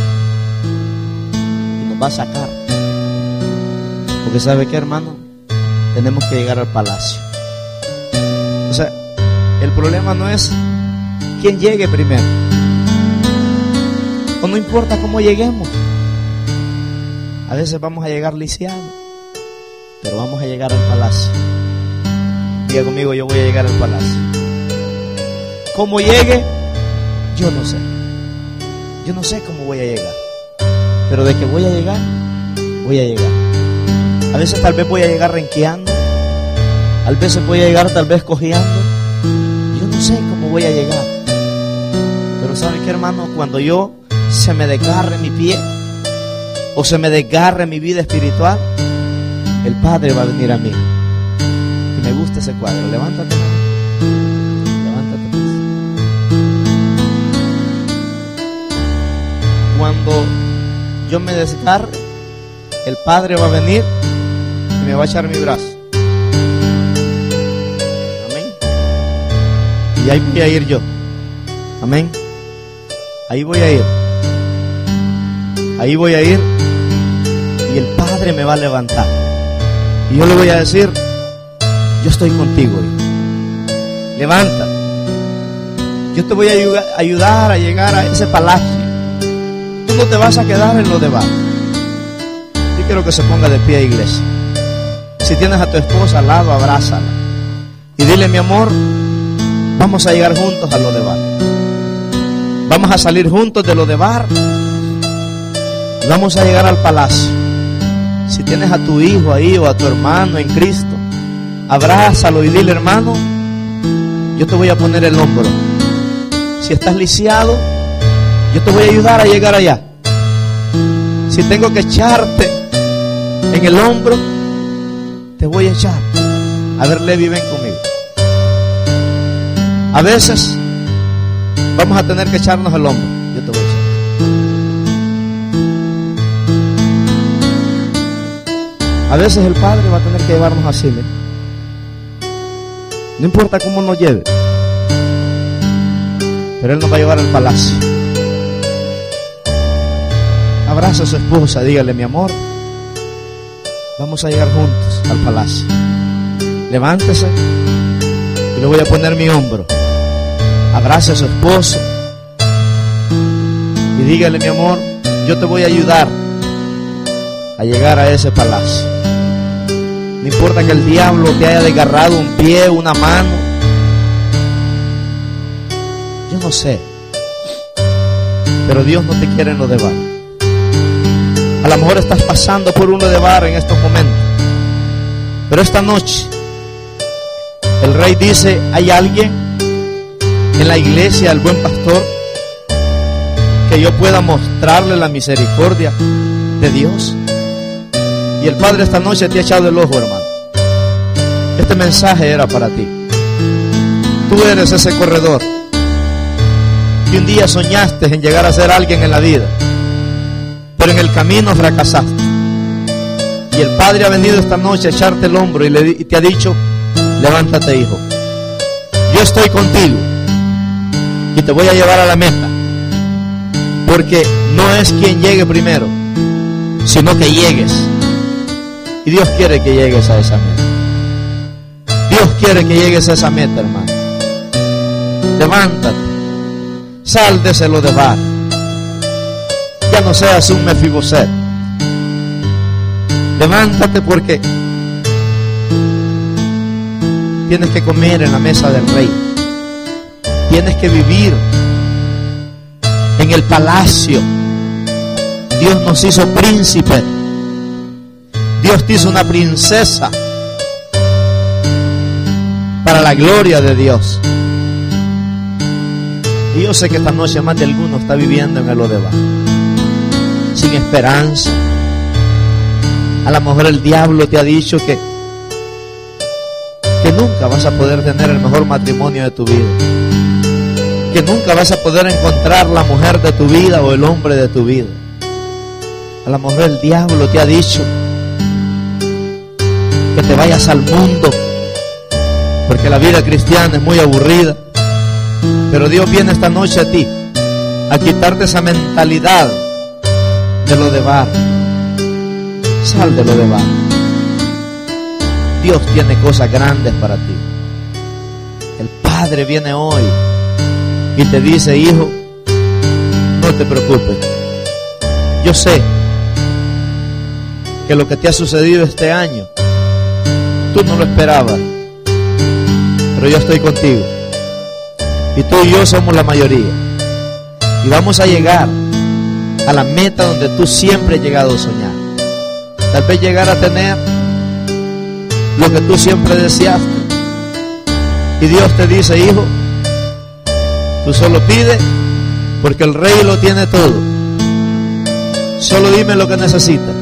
A: y nos va a sacar. Porque ¿sabe qué, hermano? Tenemos que llegar al palacio. O sea, el problema no es quién llegue primero. O no importa cómo lleguemos. A veces vamos a llegar lisiados, pero vamos a llegar al palacio. Diga conmigo, yo voy a llegar al palacio. ¿Cómo llegue? Yo no sé. Yo no sé cómo voy a llegar, pero de que voy a llegar, voy a llegar. A veces tal vez voy a llegar renqueando, a veces voy a llegar tal vez cojeando. Yo no sé cómo voy a llegar. Pero ¿sabe qué, hermano? Cuando yo se me desgarre mi pie o se me desgarre mi vida espiritual, el Padre va a venir a mí. Y me gusta ese cuadro. Levántate. Cuando yo me desgarre, el Padre va a venir y me va a echar mi brazo. Amén. Y ahí voy a ir yo. Amén. Ahí voy a ir. Ahí voy a ir. Y el Padre me va a levantar. Y yo le voy a decir, yo estoy contigo. Levanta. Yo te voy a ayudar a llegar a ese palacio. Tú no te vas a quedar en lo de abajo. Yo quiero que se ponga de pie, iglesia. Si tienes a tu esposa al lado, abrázala y dile, mi amor, vamos a llegar juntos a lo de bar. Vamos a salir juntos de lo de bar y vamos a llegar al palacio. Si tienes a tu hijo ahí o a tu hermano en Cristo, abrázalo y dile: hermano, yo te voy a poner el hombro. Si estás lisiado, yo te voy a ayudar a llegar allá. Si tengo que echarte en el hombro, te voy a echar. A ver, Levi, ven conmigo. A veces vamos a tener que echarnos el hombro. Yo te voy a echar. A veces el Padre va a tener que llevarnos así, ¿eh? No importa cómo nos lleve, pero Él nos va a llevar al palacio. Abraza a su esposa, dígale: mi amor, vamos a llegar juntos al palacio. Levántese y le voy a poner mi hombro. Abraza a su esposo y dígale: mi amor, yo te voy a ayudar a llegar a ese palacio. No importa que el diablo te haya desgarrado un pie, una mano, yo no sé, pero Dios no te quiere en lo de bar. A lo mejor estás pasando por uno de bar en estos momentos, pero esta noche el Rey dice: hay alguien en la iglesia del Buen Pastor que yo pueda mostrarle la misericordia de Dios. Y el Padre esta noche te ha echado el ojo, hermano. Este mensaje era para ti. Tú eres ese corredor que un día soñaste en llegar a ser alguien en la vida, pero en el camino fracasaste. Y el Padre ha venido esta noche a echarte el hombro y, le, y te ha dicho: levántate, hijo, yo estoy contigo y te voy a llevar a la meta. Porque no es quien llegue primero, sino que llegues. Y Dios quiere que llegues a esa meta. Dios quiere que llegues a esa meta, hermano. Levántate, sal de ese Lodebar. Ya no seas un Mefiboset. Levántate, porque tienes que comer en la mesa del Rey. Tienes que vivir en el palacio. Dios nos hizo príncipe. Dios te hizo una princesa para la gloria de Dios. Y yo sé que esta noche más de alguno está viviendo en el Lodebar, sin esperanza. A lo mejor el diablo te ha dicho que que nunca vas a poder tener el mejor matrimonio de tu vida, que nunca vas a poder encontrar la mujer de tu vida o el hombre de tu vida. A lo mejor el diablo te ha dicho que te vayas al mundo, porque la vida cristiana es muy aburrida. Pero Dios viene esta noche a ti a quitarte esa mentalidad de Lodebar. Sal de Lodebar. Dios tiene cosas grandes para ti. El Padre viene hoy y te dice: hijo, no te preocupes. Yo sé que lo que te ha sucedido este año, tú no lo esperabas, pero yo estoy contigo. Y tú y yo somos la mayoría. Y vamos a llegar a la meta donde tú siempre has llegado a soñar. Tal vez llegar a tener lo que tú siempre deseaste. Y Dios te dice: hijo, tú solo pide, porque el Rey lo tiene todo. Solo dime lo que necesitas.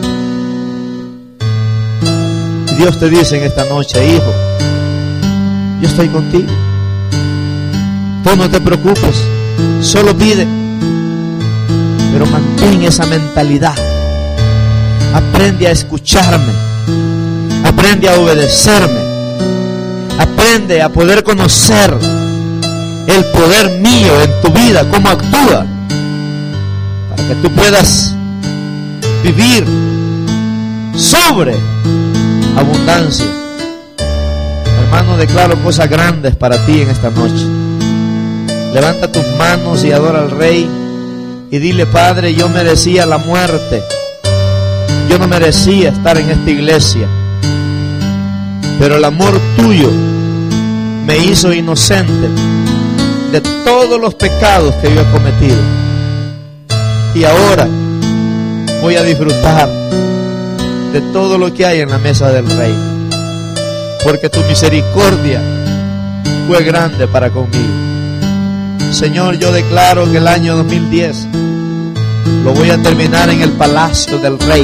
A: Y Dios te dice en esta noche: hijo, yo estoy contigo. Tú no te preocupes, solo pide, pero mantén esa mentalidad. Aprende a escucharme, aprende a obedecerme, aprende a poder conocer el poder mío en tu vida, cómo actúa, para que tú puedas vivir sobre abundancia. Hermano, declaro cosas grandes para ti en esta noche. Levanta tus manos y adora al Rey y dile: Padre, yo merecía la muerte, yo no merecía estar en esta iglesia, pero el amor tuyo me hizo inocente de todos los pecados que yo he cometido, y ahora voy a disfrutar
B: de todo lo que hay en la mesa del Rey, porque tu misericordia fue grande para conmigo. Señor, yo declaro que el año dos mil diez lo voy a terminar en el palacio del Rey,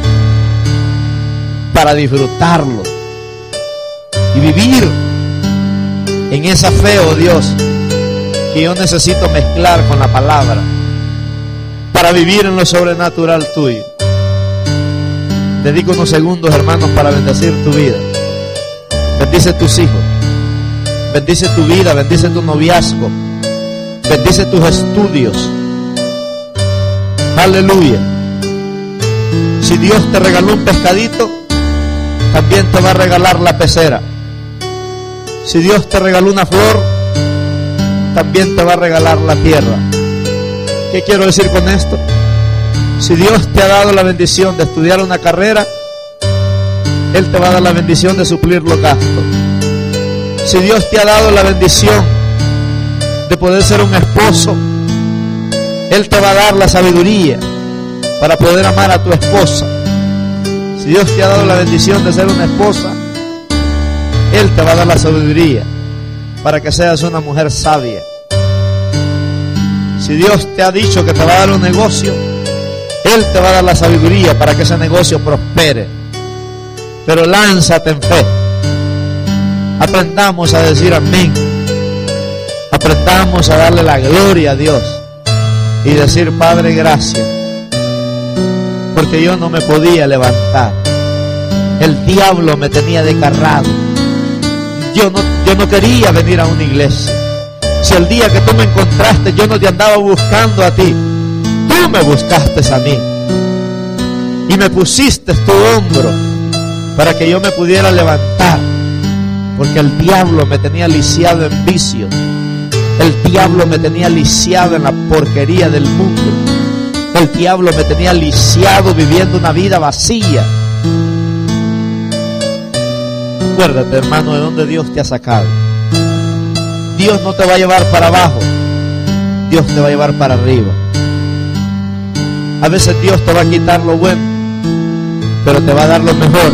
B: para disfrutarlo y vivir en esa fe, oh Dios, que yo necesito mezclar con la palabra para vivir en lo sobrenatural tuyo. Dedico unos segundos, hermanos, para bendecir tu vida. Bendice tus hijos, bendice tu vida, bendice tu noviazgo, bendice tus estudios. Aleluya. Si Dios te regaló un pescadito, también te va a regalar la pecera. Si Dios te regaló una flor, también te va a regalar la tierra. ¿Qué quiero decir con esto? Si Dios te ha dado la bendición de estudiar una carrera, Él te va a dar la bendición de suplir los gastos. Si Dios te ha dado la bendición de poder ser un esposo, Él te va a dar la sabiduría para poder amar a tu esposa. Si Dios te ha dado la bendición de ser una esposa, Él te va a dar la sabiduría para que seas una mujer sabia. Si Dios te ha dicho que te va a dar un negocio, Él te va a dar la sabiduría para que ese negocio prospere. Pero lánzate en fe. Aprendamos a decir amén. Aprendamos a darle la gloria a Dios y decir: Padre, gracias, porque yo no me podía levantar. El diablo me tenía desgarrado. Yo no, yo no quería venir a una iglesia. Si el día que tú me encontraste yo no te andaba buscando a ti, tú me buscaste a mí y me pusiste tu hombro para que yo me pudiera levantar, porque el diablo me tenía lisiado en vicios. El diablo me tenía lisiado en la porquería del mundo. El diablo me tenía lisiado viviendo una vida vacía. Acuérdate, hermano, de dónde Dios te ha sacado. Dios no te va a llevar para abajo, Dios te va a llevar para arriba. A veces Dios te va a quitar lo bueno, pero te va a dar lo mejor.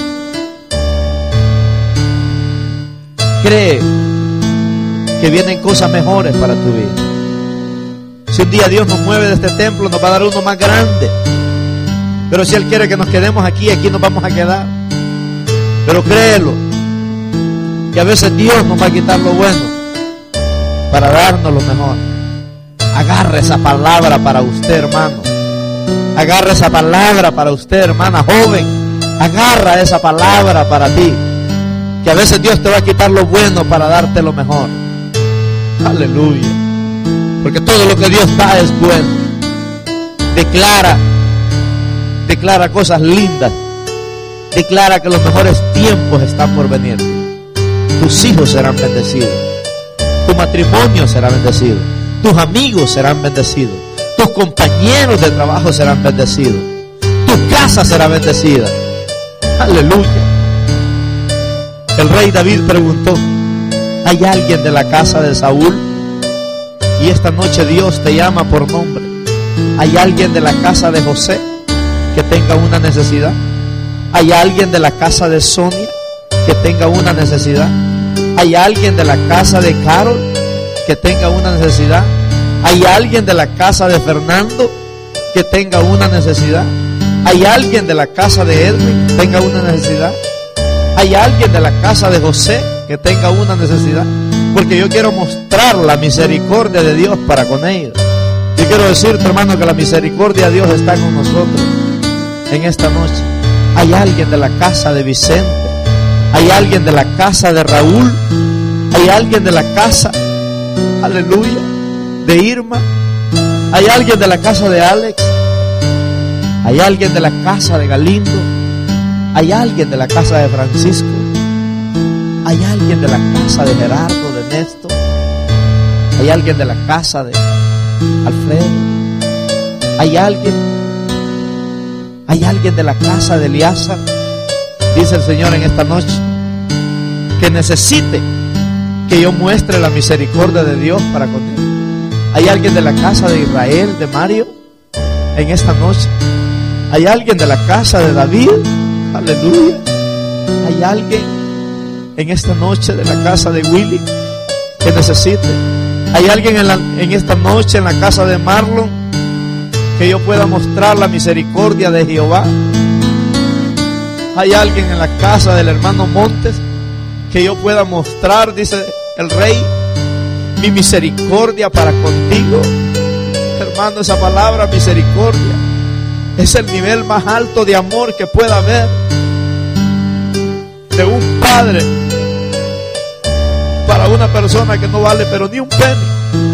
B: Cree que vienen cosas mejores para tu vida. Si un día Dios nos mueve de este templo, nos va a dar uno más grande. Pero si Él quiere que nos quedemos aquí, aquí nos vamos a quedar. Pero créelo, que a veces Dios nos va a quitar lo bueno para darnos lo mejor. Agarre esa palabra para usted, hermano. Agarra esa palabra para usted, hermana joven. Agarra esa palabra para ti, que a veces Dios te va a quitar lo bueno para darte lo mejor. Aleluya. Porque todo lo que Dios da es bueno. Declara, declara cosas lindas. Declara que los mejores tiempos están por venir. Tus hijos serán bendecidos. Tu matrimonio será bendecido. Tus amigos serán bendecidos. Tus compañeros de trabajo serán bendecidos. Tu casa será bendecida. Aleluya. El rey David preguntó: ¿hay alguien de la casa de Saúl? Y esta noche Dios te llama por nombre. ¿Hay alguien de la casa de José que tenga una necesidad? ¿Hay alguien de la casa de Sonia que tenga una necesidad? ¿Hay alguien de la casa de Carol que tenga una necesidad? ¿Hay alguien de la casa de Fernando que tenga una necesidad? ¿Hay alguien de la casa de Edwin que tenga una necesidad? ¿Hay alguien de la casa de José que tenga una necesidad? Porque yo quiero mostrar la misericordia de Dios para con ellos. Yo quiero decirte, hermano, que la misericordia de Dios está con nosotros en esta noche. ¿Hay alguien de la casa de Vicente? ¿Hay alguien de la casa de Raúl? ¿Hay alguien de la casa, aleluya, de Irma? ¿Hay alguien de la casa de Alex? ¿Hay alguien de la casa de Galindo? ¿Hay alguien de la casa de Francisco? ¿Hay alguien de la casa de Gerardo, de Néstor? ¿Hay alguien de la casa de Alfredo? ¿Hay alguien? ¿Hay alguien de la casa de Eliasa? Dice el Señor en esta noche que necesite que yo muestre la misericordia de Dios para con él. ¿Hay alguien de la casa de Israel, de Mario, en esta noche? ¿Hay alguien de la casa de David? Aleluya. Hay alguien en esta noche de la casa de Willy que necesite. Hay alguien en, la, en esta noche en la casa de Marlon que yo pueda mostrar la misericordia de Jehová. Hay alguien en la casa del hermano Montes que yo pueda mostrar, dice el rey, mi misericordia para contigo. Hermano, esa palabra misericordia es el nivel más alto de amor que pueda haber de un padre para una persona que no vale pero ni un penny.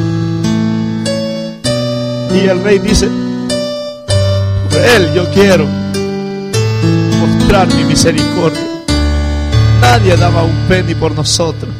B: Y el rey dice, por él yo quiero mostrar mi misericordia. Nadie daba un penny por nosotros,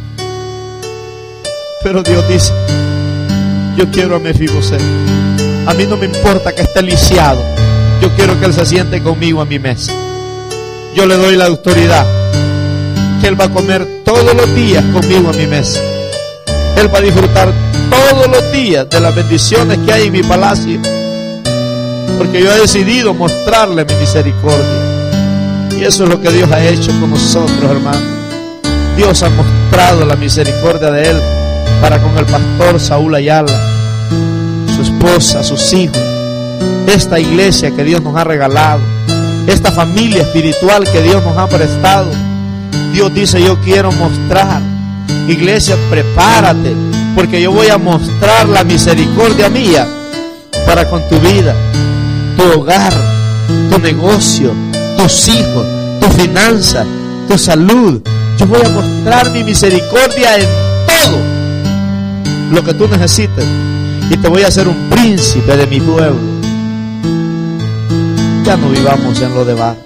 B: pero Dios dice, yo quiero a Mefiboset. A mí no me importa que esté lisiado, yo quiero que él se siente conmigo a mi mesa. Yo le doy la autoridad que él va a comer todos los días conmigo a mi mesa. Él va a disfrutar todos los días de las bendiciones que hay en mi palacio, porque yo he decidido mostrarle mi misericordia. Y eso es lo que Dios ha hecho con nosotros, hermanos. Dios ha mostrado la misericordia de él para con el pastor Saúl Ayala, su esposa, sus hijos, esta iglesia que Dios nos ha regalado, esta familia espiritual que Dios nos ha prestado. Dios dice, yo quiero mostrar. Iglesia, prepárate, porque yo voy a mostrar la misericordia mía para con tu vida, tu hogar, tu negocio, tus hijos, tu finanza, tu salud. Yo voy a mostrar mi misericordia en todo lo que tú necesites, y te voy a hacer un príncipe de mi pueblo. Ya no vivamos en lo de abajo.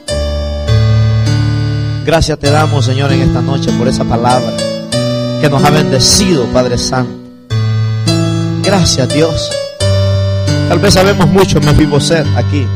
B: Gracias te damos, Señor, en esta noche por esa palabra que nos ha bendecido, Padre Santo. Gracias, Dios. Tal vez sabemos mucho Mefiboset aquí,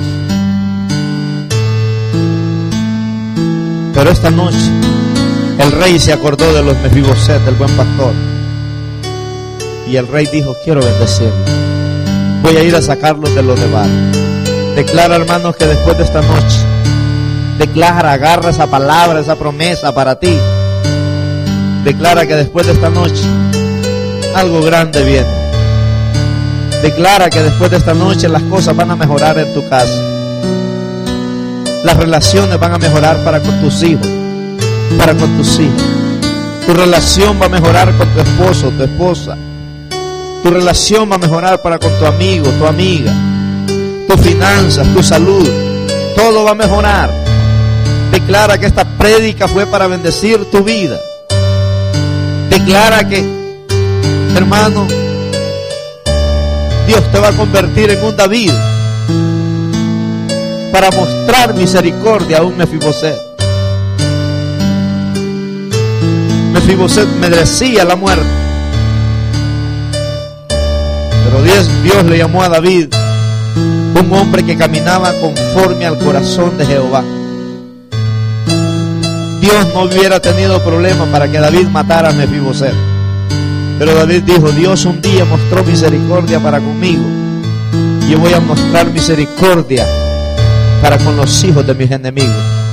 B: pero esta noche el rey se acordó de los Mefiboset, del buen pastor, y el rey dijo, quiero bendecirlo. Voy a ir a sacarlos de los de bar. Declara, hermanos, que después de esta noche, declara, agarra esa palabra, esa promesa para ti. Declara que después de esta noche algo grande viene. Declara que después de esta noche las cosas van a mejorar en tu casa. Las relaciones van a mejorar para con tus hijos, para con tus hijos. Tu relación va a mejorar con tu esposo, tu esposa. Tu relación va a mejorar para con tu amigo, tu amiga. Tus finanzas, tu salud, todo va a mejorar. Declara que esta prédica fue para bendecir tu vida. Declara que, hermano, Dios te va a convertir en un David para mostrar misericordia a un Mefiboset. Mefiboset merecía la muerte, pero Dios, Dios le llamó a David un hombre que caminaba conforme al corazón de Jehová. Dios no hubiera tenido problema para que David matara a Mefiboset, pero David dijo, Dios un día mostró misericordia para conmigo, yo voy a mostrar misericordia para con los hijos de mis enemigos.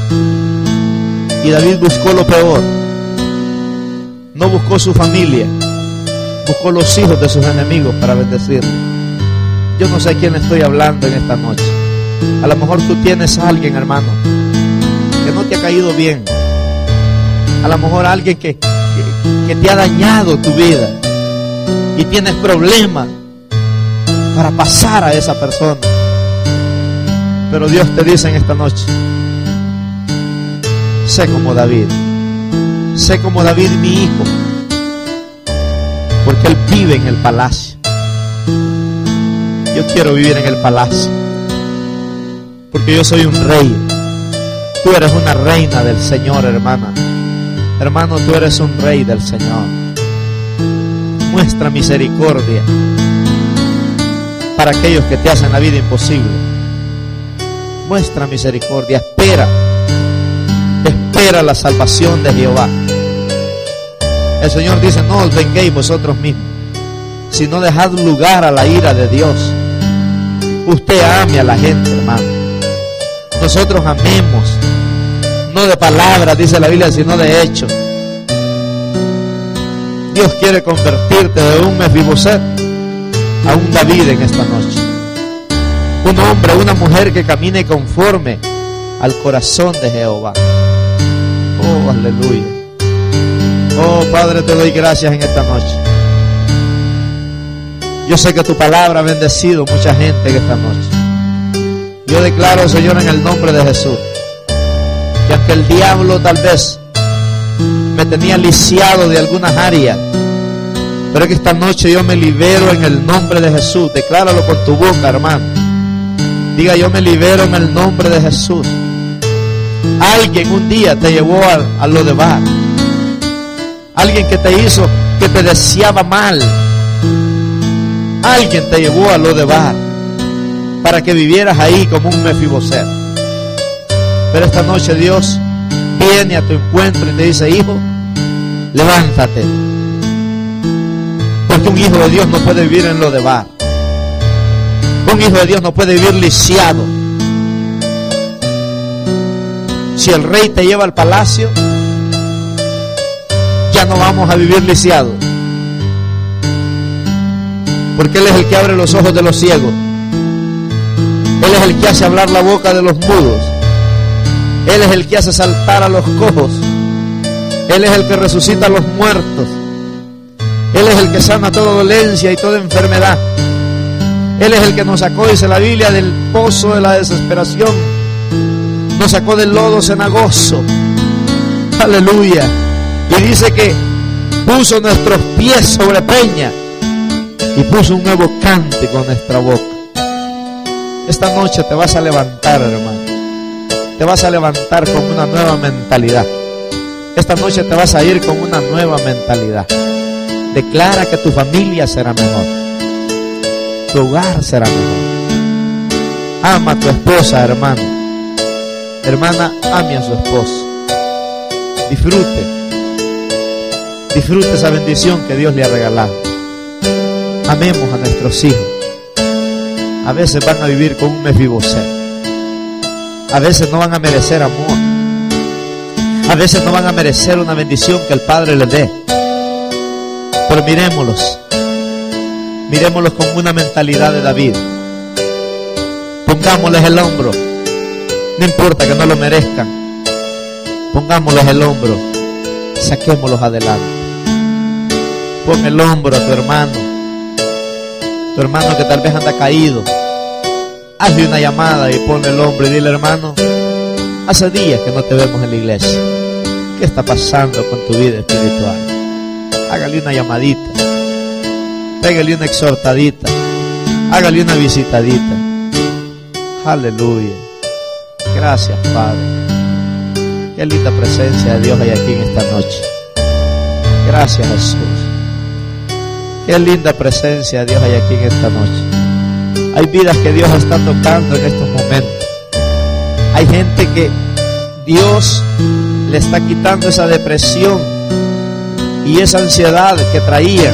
B: Y David buscó lo peor, no buscó su familia, buscó los hijos de sus enemigos para bendecirlos. Yo no sé a quién estoy hablando en esta noche. A lo mejor tú tienes a alguien, hermano, que no te ha caído bien. A lo mejor alguien que, que, que te ha dañado tu vida y tienes problemas para pasar a esa persona. Pero Dios te dice en esta noche, sé como David, sé como David mi hijo, porque él vive en el palacio. Yo quiero vivir en el palacio, porque yo soy un rey. Tú eres una reina del Señor, hermana. Hermano, tú eres un rey del Señor. Muestra misericordia para aquellos que te hacen la vida imposible. Muestra misericordia, espera, espera la salvación de Jehová. El Señor dice, no os venguéis vosotros mismos, sino dejad lugar a la ira de Dios. Usted ame a la gente, hermano. Nosotros amemos no de palabras, dice la Biblia, sino de hechos. Dios quiere convertirte de un Mefiboset a un David en esta noche. Un hombre, una mujer que camine conforme al corazón de Jehová. Oh, aleluya. Oh, Padre, te doy gracias en esta noche. Yo sé que tu palabra ha bendecido mucha gente en esta noche. Yo declaro, Señor, en el nombre de Jesús, que aunque el diablo tal vez me tenía lisiado de algunas áreas, pero que esta noche yo me libero en el nombre de Jesús. Decláralo con tu boca, hermano. Diga: yo me libero en el nombre de Jesús. Alguien un día te llevó a, a Lodebar. Alguien que te hizo, que te deseaba mal. Alguien te llevó a Lodebar para que vivieras ahí como un Mefiboset. Pero esta noche Dios viene a tu encuentro y te dice: hijo, levántate. Porque un hijo de Dios no puede vivir en Lodebar. Un hijo de Dios no puede vivir lisiado. Si el rey te lleva al palacio, ya no vamos a vivir lisiados. Porque Él es el que abre los ojos de los ciegos. Él es el que hace hablar la boca de los mudos. Él es el que hace saltar a los cojos. Él es el que resucita a los muertos. Él es el que sana toda dolencia y toda enfermedad. Él es el que nos sacó, dice la Biblia, del pozo de la desesperación. Nos sacó del lodo cenagoso. Aleluya. Y dice que puso nuestros pies sobre peña y puso un nuevo cántico en nuestra boca. Esta noche te vas a levantar, hermano. Te vas a levantar con una nueva mentalidad. Esta noche te vas a ir con una nueva mentalidad. Declara que tu familia será mejor. Tu hogar será mejor. Ama a tu esposa, hermano. Hermana, ame a su esposo. Disfrute. Disfrute esa bendición que Dios le ha regalado. Amemos a nuestros hijos. A veces van a vivir con un Mefiboset. A veces no van a merecer amor. A veces no van a merecer una bendición que el Padre les dé. Pero miremoslos. Miremoslos con una mentalidad de David. Pongámosles el hombro. No importa que no lo merezcan. Pongámosles el hombro. Saquémoslos adelante. Pon el hombro a tu hermano. Tu hermano que tal vez anda caído. Hazle una llamada y ponle el hombro y dile: hermano, hace días que no te vemos en la iglesia. ¿Qué está pasando con tu vida espiritual? Hágale una llamadita. Pégale una exhortadita. Hágale una visitadita. Aleluya. Gracias, Padre. Qué linda presencia de Dios hay aquí en esta noche. Gracias, Jesús. Qué linda presencia de Dios hay aquí en esta noche. Hay vidas que Dios está tocando en estos momentos. Hay gente que Dios le está quitando esa depresión y esa ansiedad que traía.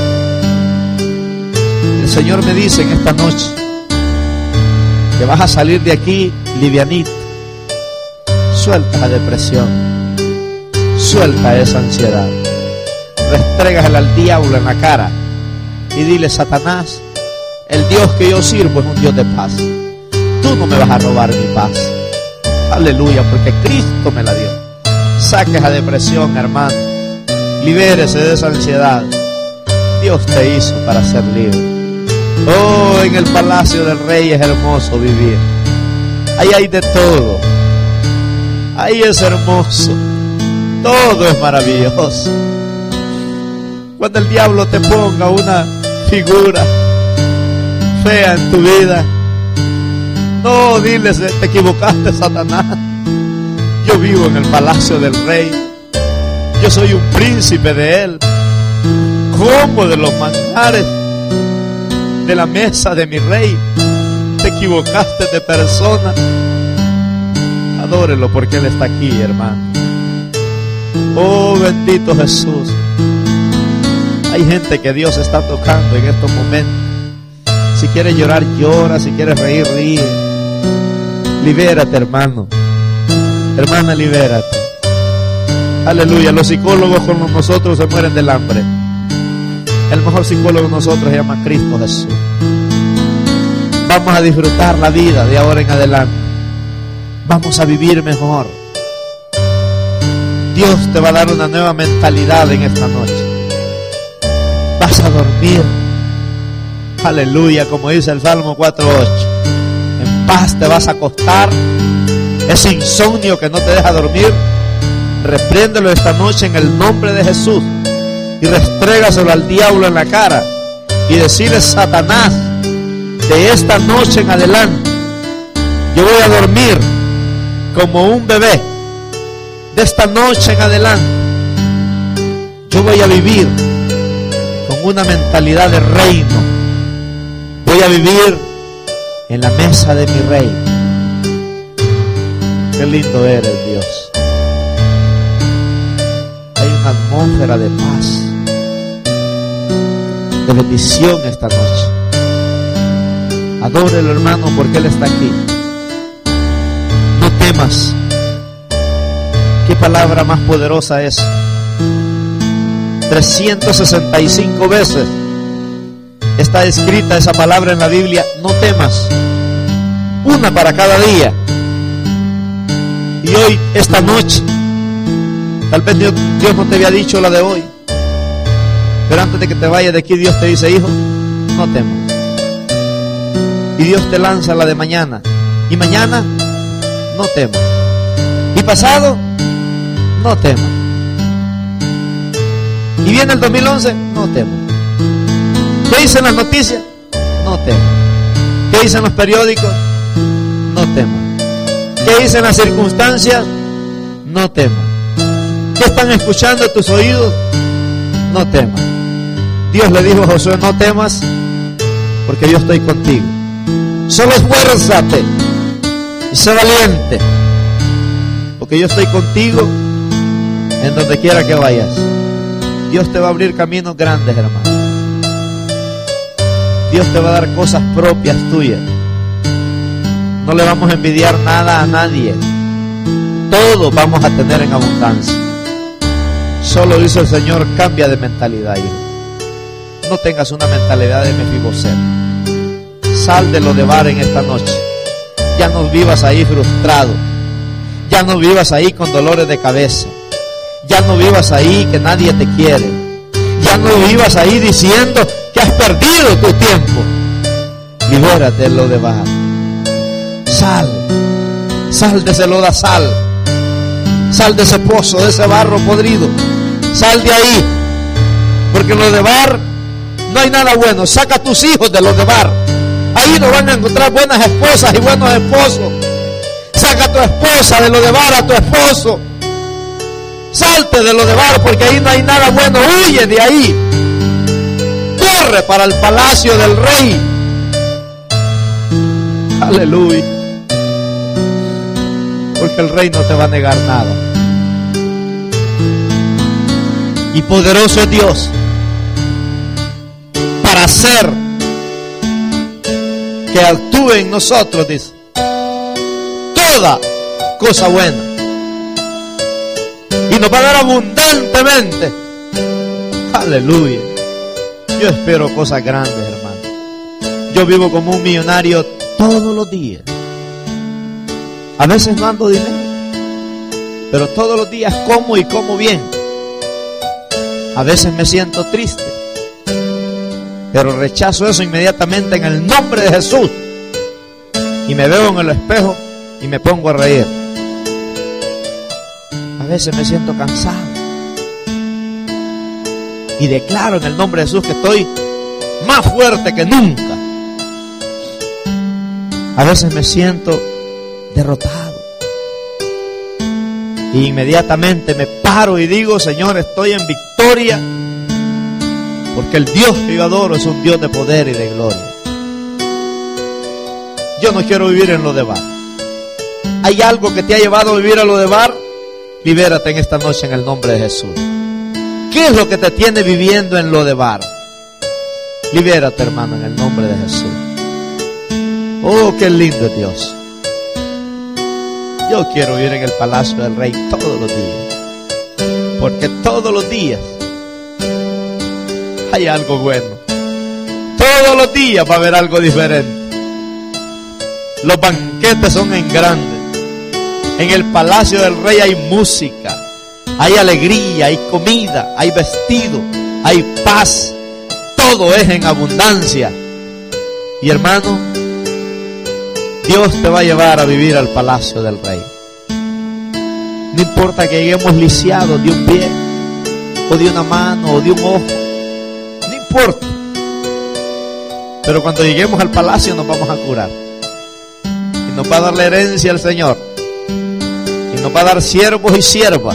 B: El Señor me dice en esta noche que vas a salir de aquí livianito. Suelta la depresión. Suelta esa ansiedad. Restrégasela al diablo en la cara y dile: Satanás, el Dios que yo sirvo es un Dios de paz. Tú no me vas a robar mi paz. Aleluya, porque Cristo me la dio. Saque esa depresión, hermano. Libérese de esa ansiedad. Dios te hizo para ser libre. Oh, en el palacio del rey es hermoso vivir. Ahí hay de todo. Ahí es hermoso. Todo es maravilloso. Cuando el diablo te ponga una figura fea en tu vida, no, diles: te equivocaste, Satanás. Yo vivo en el palacio del rey. Yo soy un príncipe de él. Como de los manjares de la mesa de mi rey. Te equivocaste de persona. Adórelo porque Él está aquí, hermano. Oh, bendito Jesús. Hay gente que Dios está tocando en estos momentos. Si quieres llorar, llora. Si quieres reír, ríe. Libérate, hermano. Hermana, libérate. Aleluya. Los psicólogos con nosotros se mueren del hambre. El mejor psicólogo de nosotros se llama Cristo Jesús. Vamos a disfrutar la vida de ahora en adelante. Vamos a vivir mejor. Dios te va a dar una nueva mentalidad en esta noche. Vas a dormir. Aleluya, como dice el Salmo cuatro ocho. En paz te vas a acostar. Ese insomnio que no te deja dormir, repréndelo esta noche en el nombre de Jesús. Y restrégaselo al diablo en la cara. Y decirle: Satanás, de esta noche en adelante, yo voy a dormir como un bebé. De esta noche en adelante, yo voy a vivir con una mentalidad de reino. Voy a vivir en la mesa de mi rey. Qué lindo eres, Dios. Hay una atmósfera de paz, de bendición esta noche. Adórelo, hermano, porque Él está aquí. No temas. ¿Qué palabra más poderosa es? trescientas sesenta y cinco veces está escrita esa palabra en la Biblia. No temas. Una para cada día. Y hoy, esta noche, tal vez Dios, Dios no te había dicho la de hoy, pero antes de que te vayas de aquí, Dios te dice: hijo, no temas. Y Dios te lanza la de mañana. Y mañana, no temas. Y pasado, no temas. Y viene el dos mil once, no temas. ¿Qué dicen las noticias? No temas. ¿Qué dicen los periódicos? No temas. ¿Qué dicen las circunstancias? No temas. ¿Qué están escuchando tus oídos? No temas. Dios le dijo a Josué: no temas, porque yo estoy contigo. Solo esfuérzate y sé valiente, porque yo estoy contigo en donde quiera que vayas. Dios te va a abrir caminos grandes, hermano. Dios te va a dar cosas propias tuyas. No le vamos a envidiar nada a nadie. Todo vamos a tener en abundancia. Solo dice el Señor: cambia de mentalidad, hijo. No tengas una mentalidad de Mefiboset. Sal de lo de bar en esta noche. Ya no vivas ahí frustrado. Ya no vivas ahí con dolores de cabeza. Ya no vivas ahí que nadie te quiere. Ya no vivas ahí diciendo que has perdido tu tiempo. Libérate de lo de bar. Sal. Sal de ese lodazal. Sal de ese pozo, de ese barro podrido. Sal de ahí. Porque en lo de bar no hay nada bueno. Saca a tus hijos de lo de bar. Ahí no van a encontrar buenas esposas y buenos esposos. Saca a tu esposa de lo de bar, a tu esposo. Salte de lo de bar, porque ahí no hay nada bueno. Huye de ahí. Corre para el palacio del rey. Aleluya. Porque el rey no te va a negar nada. Y poderoso es Dios para hacer que actúe en nosotros, dice, toda cosa buena, y nos va a dar abundantemente. Aleluya. Yo espero cosas grandes, hermano. Yo vivo como un millonario todos los días. A veces no ando dinero, pero todos los días como y como bien. A veces me siento triste, pero rechazo eso inmediatamente en el nombre de Jesús. Y me veo en el espejo y me pongo a reír. A veces me siento cansado y declaro en el nombre de Jesús que estoy más fuerte que nunca. A veces me siento derrotado y inmediatamente me paro y digo: Señor, estoy en victoria, porque el Dios que yo adoro es un Dios de poder y de gloria. Yo no quiero vivir en lo de bar. ¿Hay algo que te ha llevado a vivir a lo de bar? Libérate en esta noche en el nombre de Jesús. ¿Qué es lo que te tiene viviendo en lo de bar? Libérate, hermano, en el nombre de Jesús. Oh, qué lindo es Dios. Yo quiero vivir en el palacio del rey todos los días. todos los días hay algo bueno. Todos los días va a haber algo diferente. Los banquetes son en grande. En el palacio del rey hay música, hay alegría, hay comida, hay vestido, hay paz. Todo es en abundancia. Y hermano, Dios te va a llevar a vivir al palacio del rey. No importa que lleguemos lisiados de un pie, o de una mano, o de un ojo. No importa. Pero cuando lleguemos al palacio nos vamos a curar. Y nos va a dar la herencia al Señor. Y nos va a dar siervos y siervas.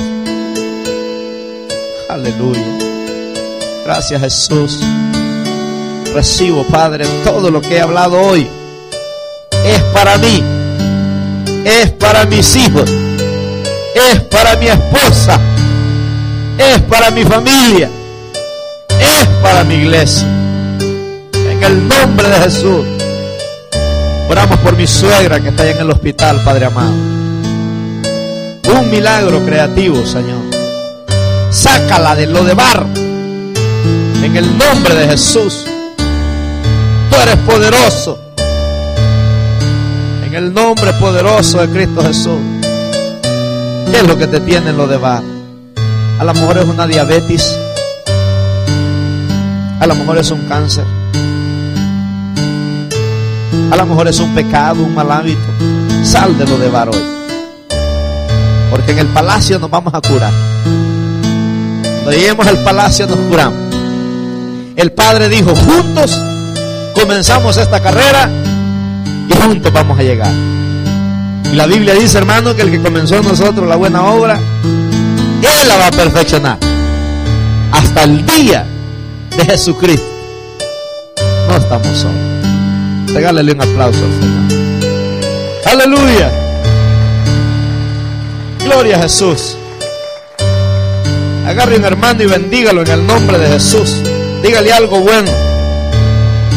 B: Aleluya. Gracias, Jesús. Recibo, Padre, todo lo que he hablado hoy. Es para mí. Es para mis hijos. Es para mi esposa. Es para mi familia. Es para mi iglesia. En el nombre de Jesús. Oramos por mi suegra que está allá en el hospital, Padre amado. Un milagro creativo, Señor. Sácala de lo de barro. En el nombre de Jesús. Tú eres poderoso. En el nombre poderoso de Cristo Jesús. ¿Qué es lo que te tiene en lo de barro? A lo mejor es una diabetes. A lo mejor es un cáncer. A lo mejor es un pecado, un mal hábito. Sal de lo de bar hoy. Porque en el palacio nos vamos a curar. Cuando lleguemos al palacio nos curamos. El Padre dijo, juntos comenzamos esta carrera y juntos vamos a llegar. Y la Biblia dice, hermano, que el que comenzó en nosotros la buena obra, Él la va a perfeccionar hasta el día de Jesucristo. No estamos solos. Regálale un aplauso al Señor. Aleluya. Gloria a Jesús. Agarre un hermano y bendígalo en el nombre de Jesús. Dígale algo bueno.